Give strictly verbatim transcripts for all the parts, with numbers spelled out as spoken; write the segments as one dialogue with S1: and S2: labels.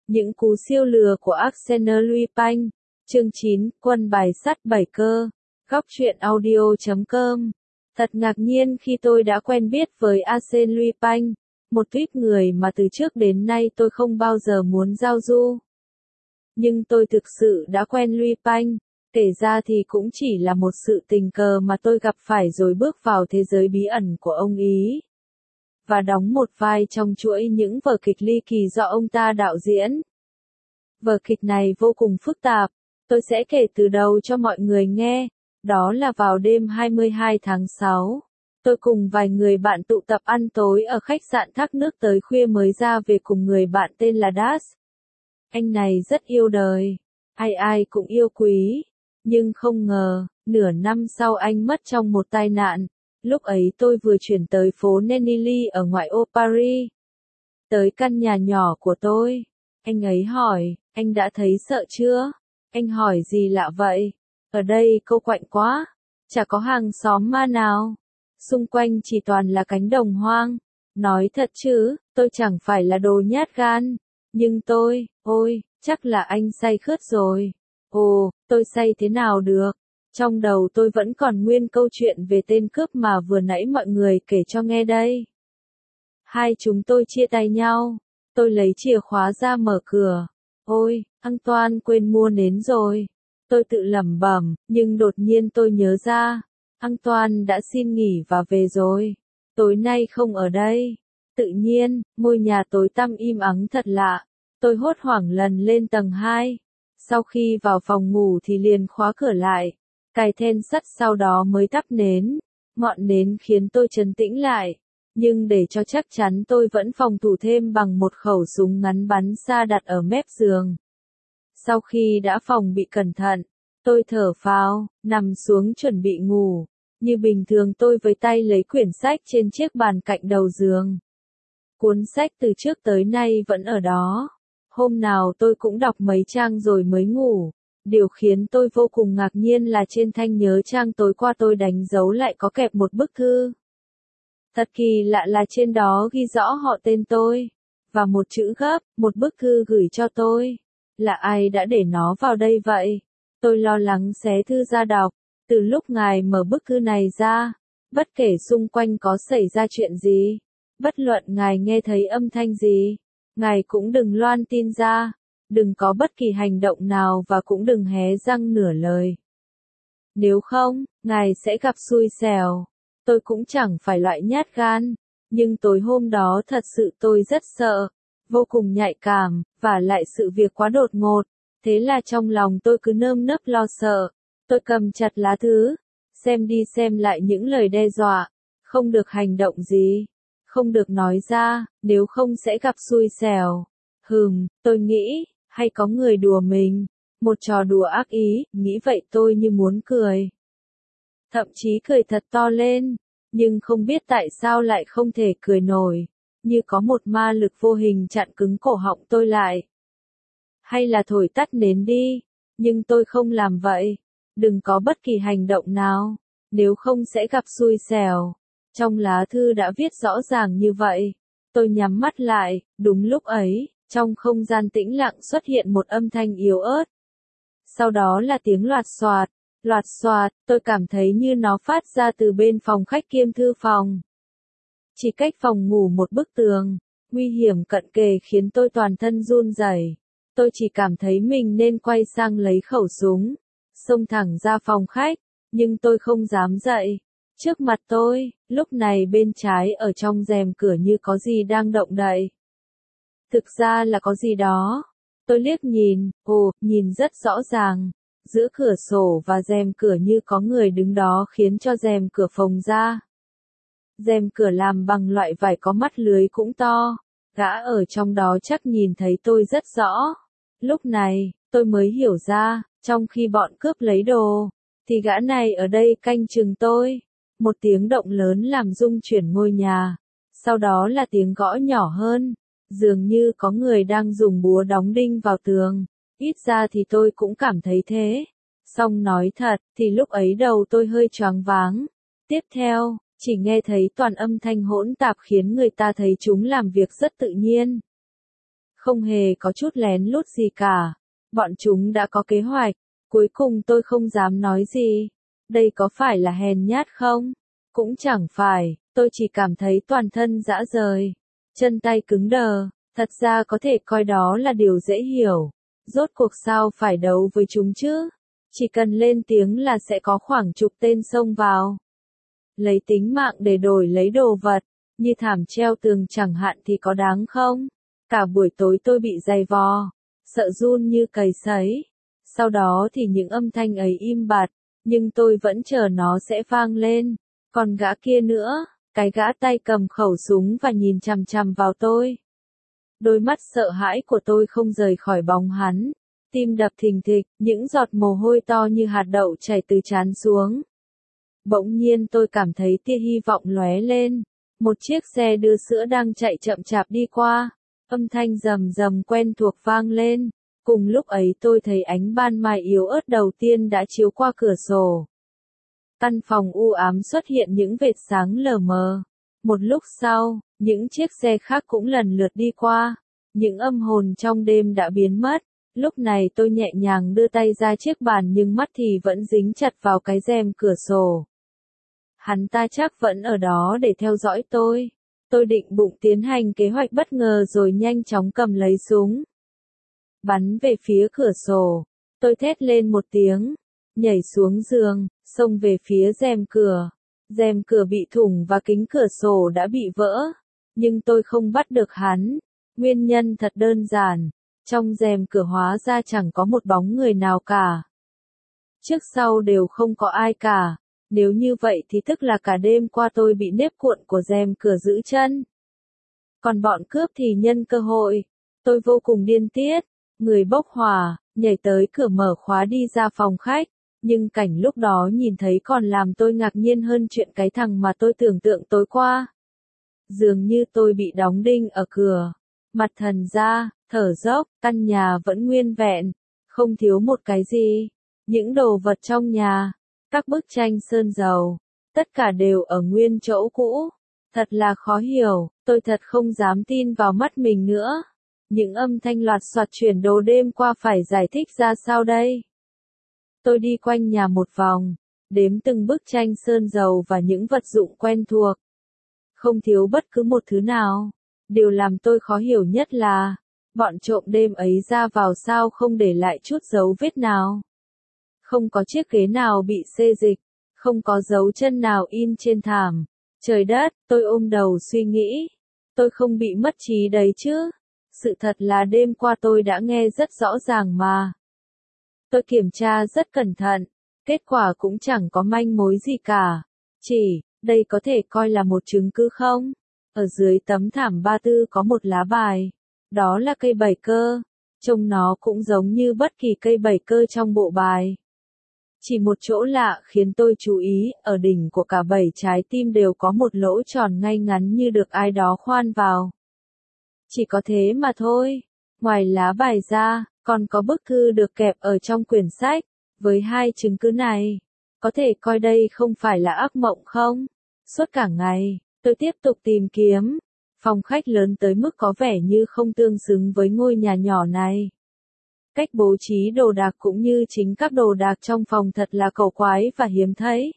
S1: Những cú siêu lừa của Arsène Lupin. Chương chín, quân bài sắt bảy cơ. Góc truyện audio chấm com. Thật ngạc nhiên khi tôi đã quen biết với Arsène Lupin, một tuýp người mà từ trước đến nay tôi không bao giờ muốn giao du. Nhưng tôi thực sự đã quen Lupin, kể ra thì cũng chỉ là một sự tình cờ mà tôi gặp phải rồi bước vào thế giới bí ẩn của ông Ý. Và đóng một vai trong chuỗi những vở kịch ly kỳ do ông ta đạo diễn. Vở kịch này vô cùng phức tạp, tôi sẽ kể từ đầu cho mọi người nghe. Đó là vào đêm hai mươi hai tháng sáu, tôi cùng vài người bạn tụ tập ăn tối ở khách sạn Thác Nước tới khuya mới ra về cùng người bạn tên là Das. Anh này rất yêu đời, ai ai cũng yêu quý, nhưng không ngờ, nửa năm sau anh mất trong một tai nạn. Lúc ấy tôi vừa chuyển tới phố Nenilly ở ngoại ô Paris. Tới căn nhà nhỏ của tôi, anh ấy hỏi, anh đã thấy sợ chưa? Anh hỏi gì lạ vậy? Ở đây cô quạnh quá, chả có hàng xóm ma nào. Xung quanh chỉ toàn là cánh đồng hoang. Nói thật chứ, tôi chẳng phải là đồ nhát gan. Nhưng tôi, ôi, chắc là anh say khướt rồi. Ồ, tôi say thế nào được? Trong đầu tôi vẫn còn nguyên câu chuyện về tên cướp mà vừa nãy mọi người kể cho nghe đây. Hai chúng tôi chia tay nhau. Tôi lấy chìa khóa ra mở cửa. Ôi, Antoine quên mua nến rồi. Tôi tự lẩm bẩm, nhưng đột nhiên tôi nhớ ra. Antoine đã xin nghỉ và về rồi. Tối nay không ở đây. Tự nhiên, ngôi nhà tối tăm im ắng thật lạ. Tôi hốt hoảng lần lên tầng hai. Sau khi vào phòng ngủ thì liền khóa cửa lại. Cài then sắt sau đó mới thắp nến. Ngọn nến khiến tôi trấn tĩnh lại. Nhưng để cho chắc chắn tôi vẫn phòng thủ thêm bằng một khẩu súng ngắn bắn xa đặt ở mép giường. Sau khi đã phòng bị cẩn thận, tôi thở phào, nằm xuống chuẩn bị ngủ. Như bình thường tôi với tay lấy quyển sách trên chiếc bàn cạnh đầu giường. Cuốn sách từ trước tới nay vẫn ở đó. Hôm nào tôi cũng đọc mấy trang rồi mới ngủ. Điều khiến tôi vô cùng ngạc nhiên là trên thanh nhớ trang tối qua tôi đánh dấu lại có kẹp một bức thư. Thật kỳ lạ là trên đó ghi rõ họ tên tôi. Và một chữ gấp, một bức thư gửi cho tôi. Là ai đã để nó vào đây vậy? Tôi lo lắng xé thư ra đọc. Từ lúc ngài mở bức thư này ra, bất kể xung quanh có xảy ra chuyện gì, bất luận ngài nghe thấy âm thanh gì, ngài cũng đừng loan tin ra, đừng có bất kỳ hành động nào và cũng đừng hé răng nửa lời. Nếu không, ngài sẽ gặp xui xẻo. Tôi cũng chẳng phải loại nhát gan, nhưng tối hôm đó thật sự tôi rất sợ, vô cùng nhạy cảm, và lại sự việc quá đột ngột, thế là trong lòng tôi cứ nơm nớp lo sợ. Tôi cầm chặt lá thư, xem đi xem lại những lời đe dọa, không được hành động gì, không được nói ra, nếu không sẽ gặp xui xẻo. Hừm, tôi nghĩ, hay có người đùa mình, một trò đùa ác ý, nghĩ vậy tôi như muốn cười. Thậm chí cười thật to lên, nhưng không biết tại sao lại không thể cười nổi, như có một ma lực vô hình chặn cứng cổ họng tôi lại. Hay là thổi tắt nến đi, nhưng tôi không làm vậy. Đừng có bất kỳ hành động nào, nếu không sẽ gặp xui xẻo. Trong lá thư đã viết rõ ràng như vậy. Tôi nhắm mắt lại, đúng lúc ấy, trong không gian tĩnh lặng xuất hiện một âm thanh yếu ớt. Sau đó là tiếng loạt xoạt, loạt xoạt, tôi cảm thấy như nó phát ra từ bên phòng khách kiêm thư phòng. Chỉ cách phòng ngủ một bức tường, nguy hiểm cận kề khiến tôi toàn thân run rẩy. Tôi chỉ cảm thấy mình nên quay sang lấy khẩu súng, xông thẳng ra phòng khách, nhưng tôi không dám dậy. Trước mặt tôi, lúc này bên trái ở trong rèm cửa như có gì đang động đậy. Thực ra là có gì đó. Tôi liếc nhìn, ồ, nhìn rất rõ ràng. Giữa cửa sổ và rèm cửa như có người đứng đó khiến cho rèm cửa phồng ra. Rèm cửa làm bằng loại vải có mắt lưới cũng to. Gã ở trong đó chắc nhìn thấy tôi rất rõ. Lúc này, tôi mới hiểu ra, trong khi bọn cướp lấy đồ, thì gã này ở đây canh chừng tôi. Một tiếng động lớn làm rung chuyển ngôi nhà. Sau đó là tiếng gõ nhỏ hơn. Dường như có người đang dùng búa đóng đinh vào tường. Ít ra thì tôi cũng cảm thấy thế. Song nói thật, thì lúc ấy đầu tôi hơi choáng váng. Tiếp theo, chỉ nghe thấy toàn âm thanh hỗn tạp khiến người ta thấy chúng làm việc rất tự nhiên. Không hề có chút lén lút gì cả. Bọn chúng đã có kế hoạch. Cuối cùng tôi không dám nói gì. Đây có phải là hèn nhát không? Cũng chẳng phải, tôi chỉ cảm thấy toàn thân rã rời. Chân tay cứng đờ, thật ra có thể coi đó là điều dễ hiểu. Rốt cuộc sao phải đấu với chúng chứ? Chỉ cần lên tiếng là sẽ có khoảng chục tên xông vào. Lấy tính mạng để đổi lấy đồ vật, như thảm treo tường chẳng hạn thì có đáng không? Cả buổi tối tôi bị giày vò, sợ run như cầy sấy. Sau đó thì những âm thanh ấy im bặt, nhưng tôi vẫn chờ nó sẽ vang lên. Còn gã kia nữa, cái gã tay cầm khẩu súng và nhìn chằm chằm vào tôi. Đôi mắt sợ hãi của tôi không rời khỏi bóng hắn. Tim đập thình thịch, những giọt mồ hôi to như hạt đậu chảy từ trán xuống. Bỗng nhiên tôi cảm thấy tia hy vọng lóe lên. Một chiếc xe đưa sữa đang chạy chậm chạp đi qua. Âm thanh rầm rầm quen thuộc vang lên. Cùng lúc ấy tôi thấy ánh ban mai yếu ớt đầu tiên đã chiếu qua cửa sổ. Căn phòng u ám xuất hiện những vệt sáng lờ mờ. Một lúc sau, những chiếc xe khác cũng lần lượt đi qua. Những âm hồn trong đêm đã biến mất. Lúc này tôi nhẹ nhàng đưa tay ra chiếc bàn nhưng mắt thì vẫn dính chặt vào cái rèm cửa sổ. Hắn ta chắc vẫn ở đó để theo dõi tôi. Tôi định bụng tiến hành kế hoạch bất ngờ rồi nhanh chóng cầm lấy súng. Bắn về phía cửa sổ. Tôi thét lên một tiếng. Nhảy xuống giường, xông về phía rèm cửa. Rèm cửa bị thủng và kính cửa sổ đã bị vỡ. Nhưng tôi không bắt được hắn. Nguyên nhân thật đơn giản. Trong rèm cửa hóa ra chẳng có một bóng người nào cả. Trước sau đều không có ai cả. Nếu như vậy thì tức là cả đêm qua tôi bị nếp cuộn của rèm cửa giữ chân. Còn bọn cướp thì nhân cơ hội. Tôi vô cùng điên tiết. Người bốc hỏa, nhảy tới cửa mở khóa đi ra phòng khách. Nhưng cảnh lúc đó nhìn thấy còn làm tôi ngạc nhiên hơn chuyện cái thằng mà tôi tưởng tượng tối qua. Dường như tôi bị đóng đinh ở cửa. Mặt thần ra, thở dốc, căn nhà vẫn nguyên vẹn. Không thiếu một cái gì. Những đồ vật trong nhà. Các bức tranh sơn dầu, tất cả đều ở nguyên chỗ cũ. Thật là khó hiểu, tôi thật không dám tin vào mắt mình nữa. Những âm thanh loạt soạt chuyển đồ đêm qua phải giải thích ra sao đây? Tôi đi quanh nhà một vòng, đếm từng bức tranh sơn dầu và những vật dụng quen thuộc. Không thiếu bất cứ một thứ nào. Điều làm tôi khó hiểu nhất là, bọn trộm đêm ấy ra vào sao không để lại chút dấu vết nào. Không có chiếc ghế nào bị xê dịch, không có dấu chân nào in trên thảm. Trời đất, tôi ôm đầu suy nghĩ. Tôi không bị mất trí đấy chứ. Sự thật là đêm qua tôi đã nghe rất rõ ràng mà. Tôi kiểm tra rất cẩn thận, kết quả cũng chẳng có manh mối gì cả. Chỉ, đây có thể coi là một chứng cứ không? Ở dưới tấm thảm ba tư có một lá bài. Đó là cây bảy cơ. Trông nó cũng giống như bất kỳ cây bảy cơ trong bộ bài. Chỉ một chỗ lạ khiến tôi chú ý, ở đỉnh của cả bảy trái tim đều có một lỗ tròn ngay ngắn như được ai đó khoan vào. Chỉ có thế mà thôi. Ngoài lá bài ra, còn có bức thư được kẹp ở trong quyển sách. Với hai chứng cứ này, có thể coi đây không phải là ác mộng không? Suốt cả ngày, tôi tiếp tục tìm kiếm. Phòng khách lớn tới mức có vẻ như không tương xứng với ngôi nhà nhỏ này. Cách bố trí đồ đạc cũng như chính các đồ đạc trong phòng thật là cổ quái và hiếm thấy.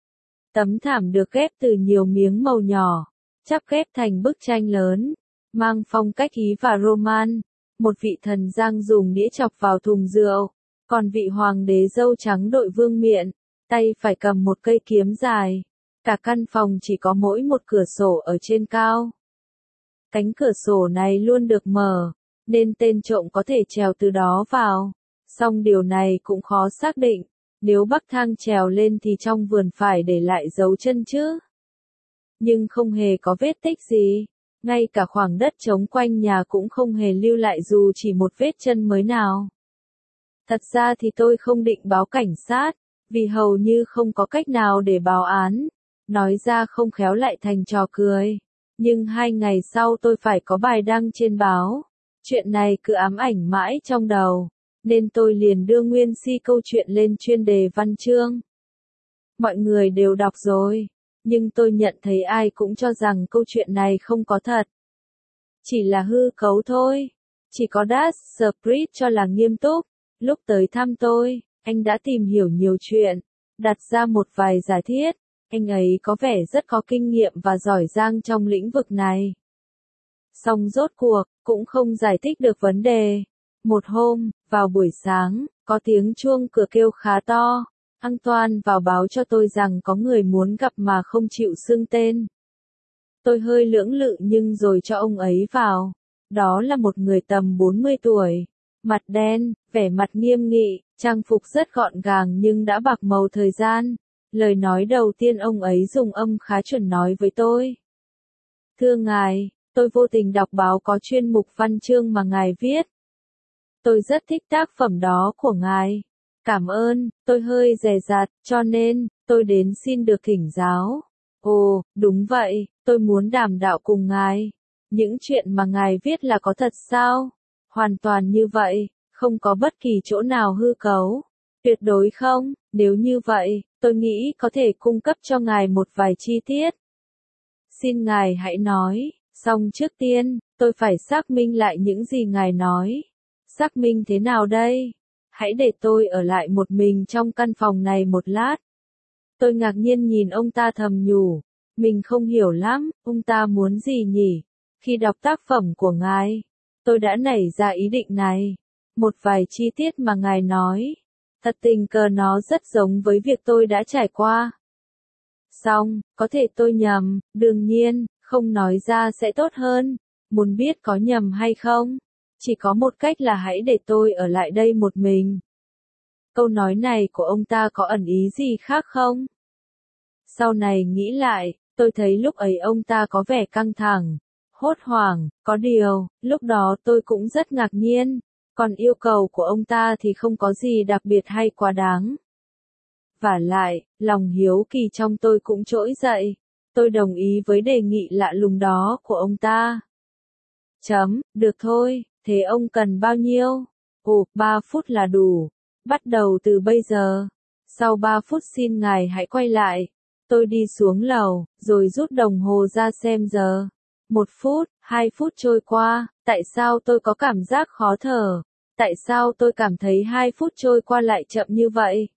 S1: Tấm thảm được ghép từ nhiều miếng màu nhỏ, chắp ghép thành bức tranh lớn, mang phong cách Ý và Roman. Một vị thần giang dùng đĩa chọc vào thùng rượu, còn vị hoàng đế râu trắng đội vương miện, tay phải cầm một cây kiếm dài. Cả căn phòng chỉ có mỗi một cửa sổ ở trên cao. Cánh cửa sổ này luôn được mở, nên tên trộm có thể trèo từ đó vào. Song điều này cũng khó xác định, nếu bắc thang trèo lên thì trong vườn phải để lại dấu chân chứ. Nhưng không hề có vết tích gì, ngay cả khoảng đất trống quanh nhà cũng không hề lưu lại dù chỉ một vết chân mới nào. Thật ra thì tôi không định báo cảnh sát, vì hầu như không có cách nào để báo án. Nói ra không khéo lại thành trò cười. Nhưng hai ngày sau tôi phải có bài đăng trên báo. Chuyện này cứ ám ảnh mãi trong đầu, nên tôi liền đưa nguyên si câu chuyện lên chuyên đề văn chương. Mọi người đều đọc rồi, nhưng tôi nhận thấy ai cũng cho rằng câu chuyện này không có thật. Chỉ là hư cấu thôi. Chỉ có Das Sprit cho là nghiêm túc. Lúc tới thăm tôi, anh đã tìm hiểu nhiều chuyện, đặt ra một vài giả thiết. Anh ấy có vẻ rất có kinh nghiệm và giỏi giang trong lĩnh vực này. Song rốt cuộc, cũng không giải thích được vấn đề. Một hôm, vào buổi sáng, có tiếng chuông cửa kêu khá to. Antoine vào báo cho tôi rằng có người muốn gặp mà không chịu xưng tên. Tôi hơi lưỡng lự nhưng rồi cho ông ấy vào. Đó là một người tầm bốn mươi tuổi. Mặt đen, vẻ mặt nghiêm nghị, trang phục rất gọn gàng nhưng đã bạc màu thời gian. Lời nói đầu tiên ông ấy dùng âm khá chuẩn nói với tôi. Thưa ngài, tôi vô tình đọc báo có chuyên mục văn chương mà ngài viết. Tôi rất thích tác phẩm đó của ngài. Cảm ơn, tôi hơi dè dặt, cho nên, tôi đến xin được thỉnh giáo. Ồ, đúng vậy, tôi muốn đàm đạo cùng ngài. Những chuyện mà ngài viết là có thật sao? Hoàn toàn như vậy, không có bất kỳ chỗ nào hư cấu. Tuyệt đối không, nếu như vậy, tôi nghĩ có thể cung cấp cho ngài một vài chi tiết. Xin ngài hãy nói, song trước tiên, tôi phải xác minh lại những gì ngài nói. Xác minh thế nào đây? Hãy để tôi ở lại một mình trong căn phòng này một lát. Tôi ngạc nhiên nhìn ông ta thầm nhủ. Mình không hiểu lắm, ông ta muốn gì nhỉ? Khi đọc tác phẩm của ngài, tôi đã nảy ra ý định này. Một vài chi tiết mà ngài nói. Thật tình cờ nó rất giống với việc tôi đã trải qua. Xong, có thể tôi nhầm, đương nhiên, không nói ra sẽ tốt hơn. Muốn biết có nhầm hay không? Chỉ có một cách là hãy để tôi ở lại đây một mình. Câu nói này của ông ta có ẩn ý gì khác không? Sau này nghĩ lại, tôi thấy lúc ấy ông ta có vẻ căng thẳng, hốt hoảng, có điều, lúc đó tôi cũng rất ngạc nhiên, còn yêu cầu của ông ta thì không có gì đặc biệt hay quá đáng. Vả lại, lòng hiếu kỳ trong tôi cũng trỗi dậy, tôi đồng ý với đề nghị lạ lùng đó của ông ta. Chấm, được thôi, thế ông cần bao nhiêu? Ồ, ba phút là đủ, bắt đầu từ bây giờ. Sau ba phút xin ngài hãy quay lại. Tôi đi xuống lầu, rồi rút đồng hồ ra xem giờ. Một phút, hai phút trôi qua, tại sao tôi có cảm giác khó thở? Tại sao tôi cảm thấy hai phút trôi qua lại chậm như vậy?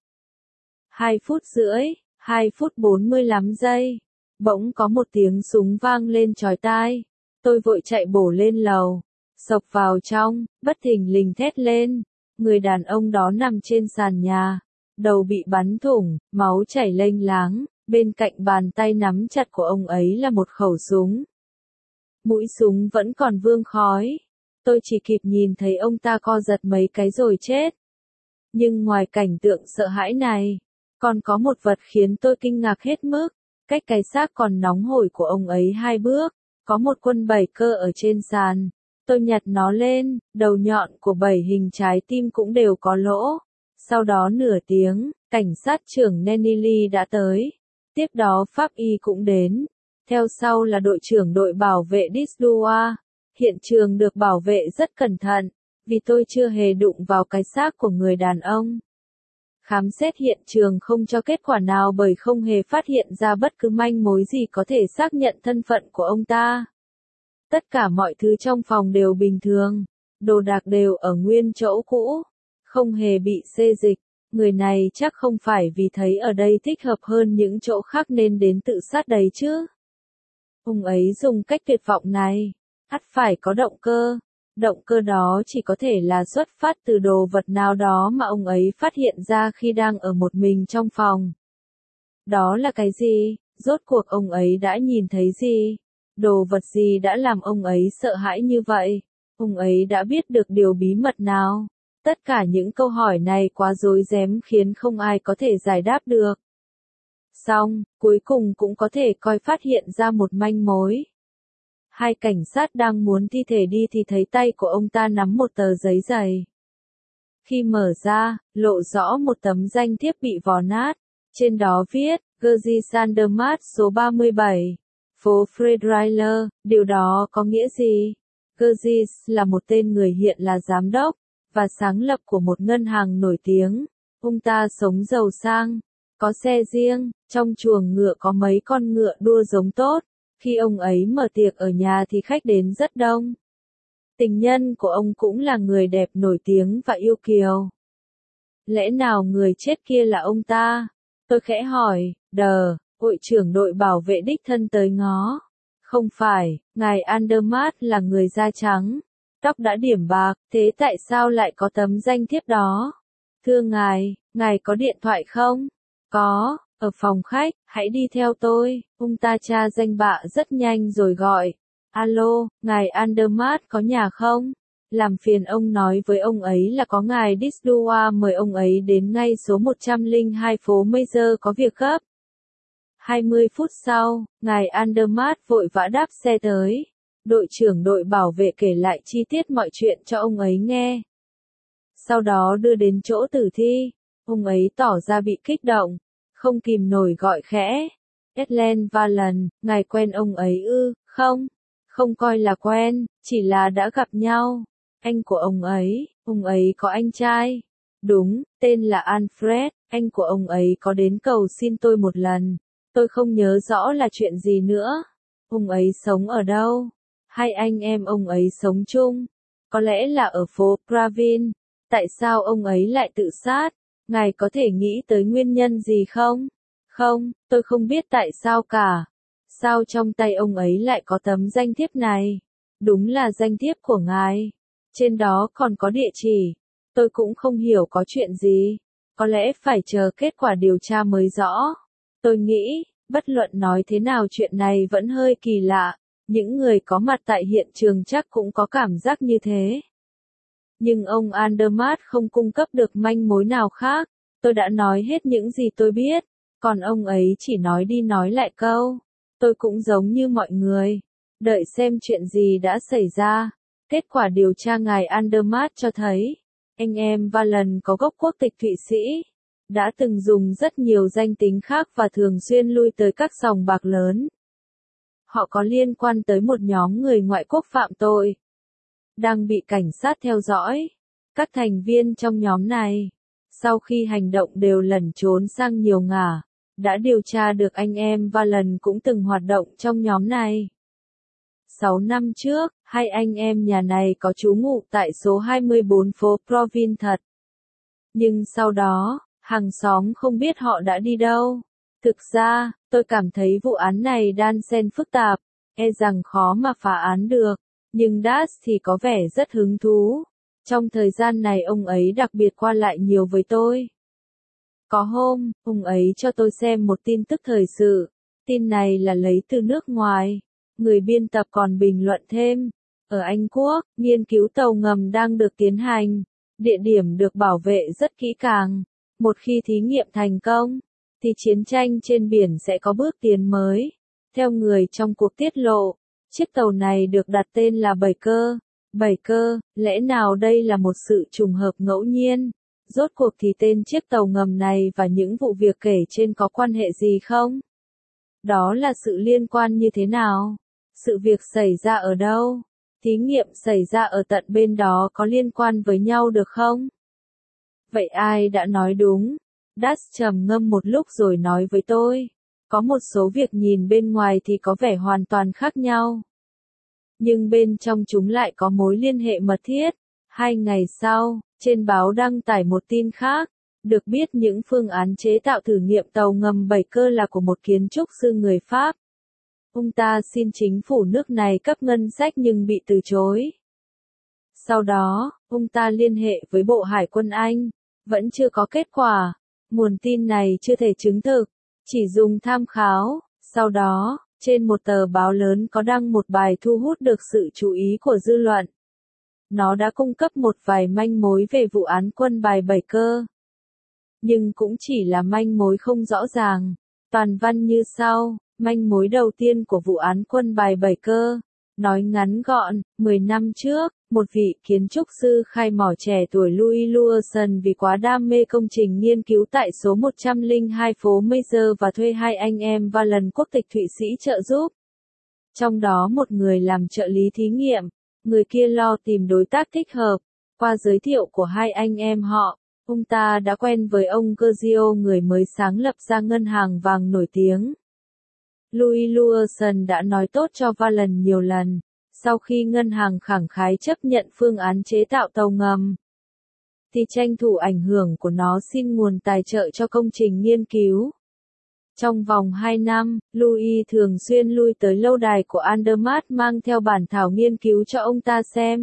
S1: Hai phút rưỡi, hai phút bốn mươi lăm giây. Bỗng có một tiếng súng vang lên chói tai. Tôi vội chạy bổ lên lầu, xộc vào trong, bất thình lình thét lên. Người đàn ông đó nằm trên sàn nhà, đầu bị bắn thủng, máu chảy lênh láng. Bên cạnh bàn tay nắm chặt của ông ấy là một khẩu súng. Mũi súng vẫn còn vương khói. Tôi chỉ kịp nhìn thấy ông ta co giật mấy cái rồi chết. Nhưng ngoài cảnh tượng sợ hãi này, còn có một vật khiến tôi kinh ngạc hết mức. Cách cái xác còn nóng hổi của ông ấy hai bước, có một quân bảy cơ ở trên sàn. Tôi nhặt nó lên, đầu nhọn của bảy hình trái tim cũng đều có lỗ. Sau đó nửa tiếng, cảnh sát trưởng Nenili đã tới. Tiếp đó pháp y cũng đến. Theo sau là đội trưởng đội bảo vệ Disdua. Hiện trường được bảo vệ rất cẩn thận, vì tôi chưa hề đụng vào cái xác của người đàn ông. Khám xét hiện trường không cho kết quả nào bởi không hề phát hiện ra bất cứ manh mối gì có thể xác nhận thân phận của ông ta. Tất cả mọi thứ trong phòng đều bình thường, đồ đạc đều ở nguyên chỗ cũ, không hề bị xê dịch. Người này chắc không phải vì thấy ở đây thích hợp hơn những chỗ khác nên đến tự sát đấy chứ. Ông ấy dùng cách tuyệt vọng này, ắt phải có động cơ. Động cơ đó chỉ có thể là xuất phát từ đồ vật nào đó mà ông ấy phát hiện ra khi đang ở một mình trong phòng. Đó là cái gì? Rốt cuộc ông ấy đã nhìn thấy gì? Đồ vật gì đã làm ông ấy sợ hãi như vậy? Ông ấy đã biết được điều bí mật nào? Tất cả những câu hỏi này quá rối rém khiến không ai có thể giải đáp được. Xong, cuối cùng cũng có thể coi phát hiện ra một manh mối. Hai cảnh sát đang muốn thi thể đi thì thấy tay của ông ta nắm một tờ giấy dày. Khi mở ra, lộ rõ một tấm danh thiếp bị vò nát. Trên đó viết, Gerzi Sandermat số ba mươi bảy, phố Friedrichshalle. Điều đó có nghĩa gì? Gerzi là một tên người hiện là giám đốc và sáng lập của một ngân hàng nổi tiếng. Ông ta sống giàu sang, có xe riêng, trong chuồng ngựa có mấy con ngựa đua giống tốt. Khi ông ấy mở tiệc ở nhà thì khách đến rất đông. Tình nhân của ông cũng là người đẹp nổi tiếng và yêu kiều. Lẽ nào người chết kia là ông ta? Tôi khẽ hỏi, đờ, hội trưởng đội bảo vệ đích thân tới ngó. Không phải, ngài Andermatt là người da trắng, tóc đã điểm bạc, thế tại sao lại có tấm danh thiếp đó? Thưa ngài, ngài có điện thoại không? Có, ở phòng khách, hãy đi theo tôi. Ông ta tra danh bạ rất nhanh rồi gọi. Alo, ngài Andermatt có nhà không? Làm phiền ông nói với ông ấy là có ngài Disdua mời ông ấy đến ngay số một trăm lẻ hai phố Mazer có việc gấp. hai mươi phút sau, ngài Andermatt vội vã đáp xe tới. Đội trưởng đội bảo vệ kể lại chi tiết mọi chuyện cho ông ấy nghe. Sau đó đưa đến chỗ tử thi. Ông ấy tỏ ra bị kích động, không kìm nổi gọi khẽ. Ellen Valen, ngài quen ông ấy ư? Không, không coi là quen, chỉ là đã gặp nhau. Anh của ông ấy, ông ấy có anh trai. Đúng, tên là Alfred, anh của ông ấy có đến cầu xin tôi một lần. Tôi không nhớ rõ là chuyện gì nữa. Ông ấy sống ở đâu? Hai anh em ông ấy sống chung. Có lẽ là ở phố Pravin. Tại sao ông ấy lại tự sát? Ngài có thể nghĩ tới nguyên nhân gì không? Không, tôi không biết tại sao cả. Sao trong tay ông ấy lại có tấm danh thiếp này? Đúng là danh thiếp của ngài. Trên đó còn có địa chỉ. Tôi cũng không hiểu có chuyện gì. Có lẽ phải chờ kết quả điều tra mới rõ. Tôi nghĩ, bất luận nói thế nào chuyện này vẫn hơi kỳ lạ. Những người có mặt tại hiện trường chắc cũng có cảm giác như thế. Nhưng ông Andermatt không cung cấp được manh mối nào khác. Tôi đã nói hết những gì tôi biết. Còn ông ấy chỉ nói đi nói lại câu. Tôi cũng giống như mọi người. Đợi xem chuyện gì đã xảy ra. Kết quả điều tra ngài Andermatt cho thấy, anh em Valen có gốc quốc tịch Thụy Sĩ, đã từng dùng rất nhiều danh tính khác và thường xuyên lui tới các sòng bạc lớn. Họ có liên quan tới một nhóm người ngoại quốc phạm tội, đang bị cảnh sát theo dõi. Các thành viên trong nhóm này, sau khi hành động đều lẩn trốn sang nhiều ngả, đã điều tra được anh em Valen cũng từng hoạt động trong nhóm này. Sáu năm trước, hai anh em nhà này có trú ngụ tại số hai mươi bốn phố Provin thật. Nhưng sau đó, hàng xóm không biết họ đã đi đâu. Thực ra, tôi cảm thấy vụ án này đan xen phức tạp, e rằng khó mà phá án được. Nhưng Das thì có vẻ rất hứng thú. Trong thời gian này ông ấy đặc biệt qua lại nhiều với tôi. Có hôm, ông ấy cho tôi xem một tin tức thời sự. Tin này là lấy từ nước ngoài. Người biên tập còn bình luận thêm, ở Anh Quốc, nghiên cứu tàu ngầm đang được tiến hành, địa điểm được bảo vệ rất kỹ càng. Một khi thí nghiệm thành công, thì chiến tranh trên biển sẽ có bước tiến mới. Theo người trong cuộc tiết lộ, chiếc tàu này được đặt tên là Baker. Baker, lẽ nào đây là một sự trùng hợp ngẫu nhiên? Rốt cuộc thì tên chiếc tàu ngầm này và những vụ việc kể trên có quan hệ gì không? Đó là sự liên quan như thế nào? Sự việc xảy ra ở đâu? Thí nghiệm xảy ra ở tận bên đó có liên quan với nhau được không? Vậy ai đã nói đúng? Das trầm ngâm một lúc rồi nói với tôi. Có một số việc nhìn bên ngoài thì có vẻ hoàn toàn khác nhau. Nhưng bên trong chúng lại có mối liên hệ mật thiết. Hai ngày sau, trên báo đăng tải một tin khác. Được biết những phương án chế tạo thử nghiệm tàu ngầm Baker là của một kiến trúc sư người Pháp. Ông ta xin chính phủ nước này cấp ngân sách nhưng bị từ chối. Sau đó, ông ta liên hệ với Bộ Hải quân Anh, vẫn chưa có kết quả. Nguồn tin này chưa thể chứng thực, chỉ dùng tham khảo. Sau đó, trên một tờ báo lớn có đăng một bài thu hút được sự chú ý của dư luận. Nó đã cung cấp một vài manh mối về vụ án quân bài Baker. Nhưng cũng chỉ là manh mối không rõ ràng. Toàn văn như sau. Manh mối đầu tiên của vụ án quân bài Baker. Nói ngắn gọn, mười năm trước, một vị kiến trúc sư khai mỏ trẻ tuổi Louis Luerson vì quá đam mê công trình nghiên cứu tại số một trăm lẻ hai phố Mazer và thuê hai anh em Valen quốc tịch Thụy Sĩ trợ giúp. Trong đó một người làm trợ lý thí nghiệm, người kia lo tìm đối tác thích hợp. Qua giới thiệu của hai anh em họ, ông ta đã quen với ông Gergio, người mới sáng lập ra ngân hàng vàng nổi tiếng. Louis Luerson đã nói tốt cho Valen nhiều lần. Sau khi ngân hàng khẳng khái chấp nhận phương án chế tạo tàu ngầm, thì tranh thủ ảnh hưởng của nó xin nguồn tài trợ cho công trình nghiên cứu. Trong vòng hai năm, Louis thường xuyên lui tới lâu đài của Andermatt mang theo bản thảo nghiên cứu cho ông ta xem.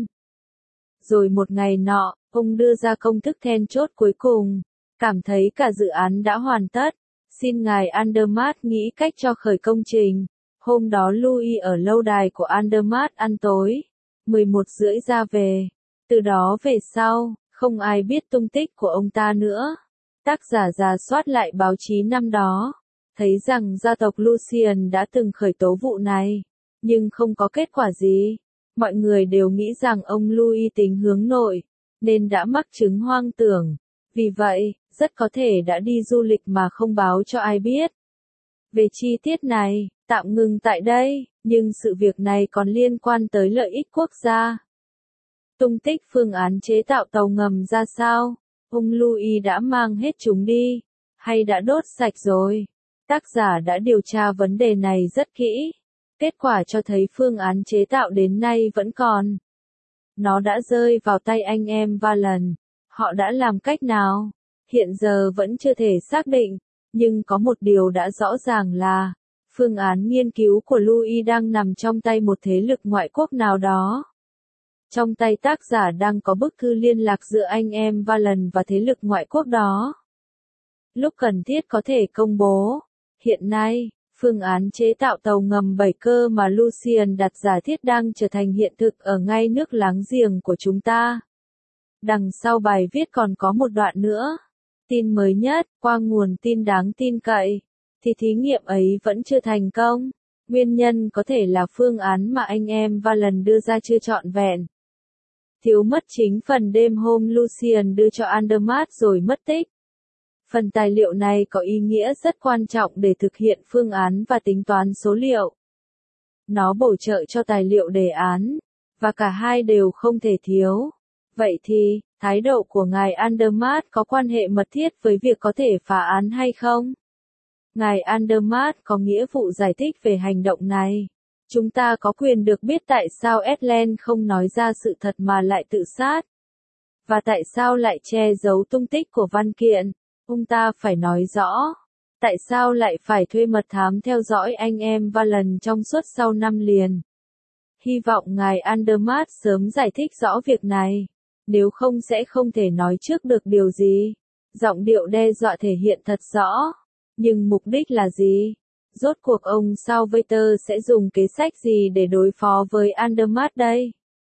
S1: Rồi một ngày nọ, ông đưa ra công thức then chốt cuối cùng, cảm thấy cả dự án đã hoàn tất, xin ngài Andermatt nghĩ cách cho khởi công trình. Hôm đó Louis ở lâu đài của Andermatt ăn tối, mười một rưỡi ra về. Từ đó về sau, không ai biết tung tích của ông ta nữa. Tác giả rà soát lại báo chí năm đó, thấy rằng gia tộc Lucien đã từng khởi tố vụ này, nhưng không có kết quả gì. Mọi người đều nghĩ rằng ông Louis tính hướng nội, nên đã mắc chứng hoang tưởng. Vì vậy, rất có thể đã đi du lịch mà không báo cho ai biết. Về chi tiết này, tạm ngừng tại đây, nhưng sự việc này còn liên quan tới lợi ích quốc gia. Tung tích phương án chế tạo tàu ngầm ra sao? Ông Louis đã mang hết chúng đi, hay đã đốt sạch rồi? Tác giả đã điều tra vấn đề này rất kỹ. Kết quả cho thấy phương án chế tạo đến nay vẫn còn. Nó đã rơi vào tay anh em Vallon. Họ đã làm cách nào? Hiện giờ vẫn chưa thể xác định, nhưng có một điều đã rõ ràng là, phương án nghiên cứu của Louis đang nằm trong tay một thế lực ngoại quốc nào đó. Trong tay tác giả đang có bức thư liên lạc giữa anh em Vallon và thế lực ngoại quốc đó. Lúc cần thiết có thể công bố. Hiện nay, phương án chế tạo tàu ngầm bảy cơ mà Lucien đặt giả thiết đang trở thành hiện thực ở ngay nước láng giềng của chúng ta. Đằng sau bài viết còn có một đoạn nữa. Tin mới nhất, qua nguồn tin đáng tin cậy, thì thí nghiệm ấy vẫn chưa thành công. Nguyên nhân có thể là phương án mà anh em Vallon đưa ra chưa trọn vẹn. Thiếu mất chính phần đêm hôm Lucien đưa cho Andermatt rồi mất tích. Phần tài liệu này có ý nghĩa rất quan trọng để thực hiện phương án và tính toán số liệu. Nó bổ trợ cho tài liệu đề án, và cả hai đều không thể thiếu. Vậy thì, thái độ của ngài Andermatt có quan hệ mật thiết với việc có thể phá án hay không? Ngài Andermatt có nghĩa vụ giải thích về hành động này. Chúng ta có quyền được biết tại sao Ellen không nói ra sự thật mà lại tự sát. Và tại sao lại che giấu tung tích của văn kiện. Ông ta phải nói rõ. Tại sao lại phải thuê mật thám theo dõi anh em Vallon trong suốt sau năm liền. Hy vọng ngài Andermatt sớm giải thích rõ việc này. Nếu không sẽ không thể nói trước được điều gì. Giọng điệu đe dọa thể hiện thật rõ. Nhưng mục đích là gì? Rốt cuộc ông Salvator sẽ dùng kế sách gì để đối phó với Andermatt đây?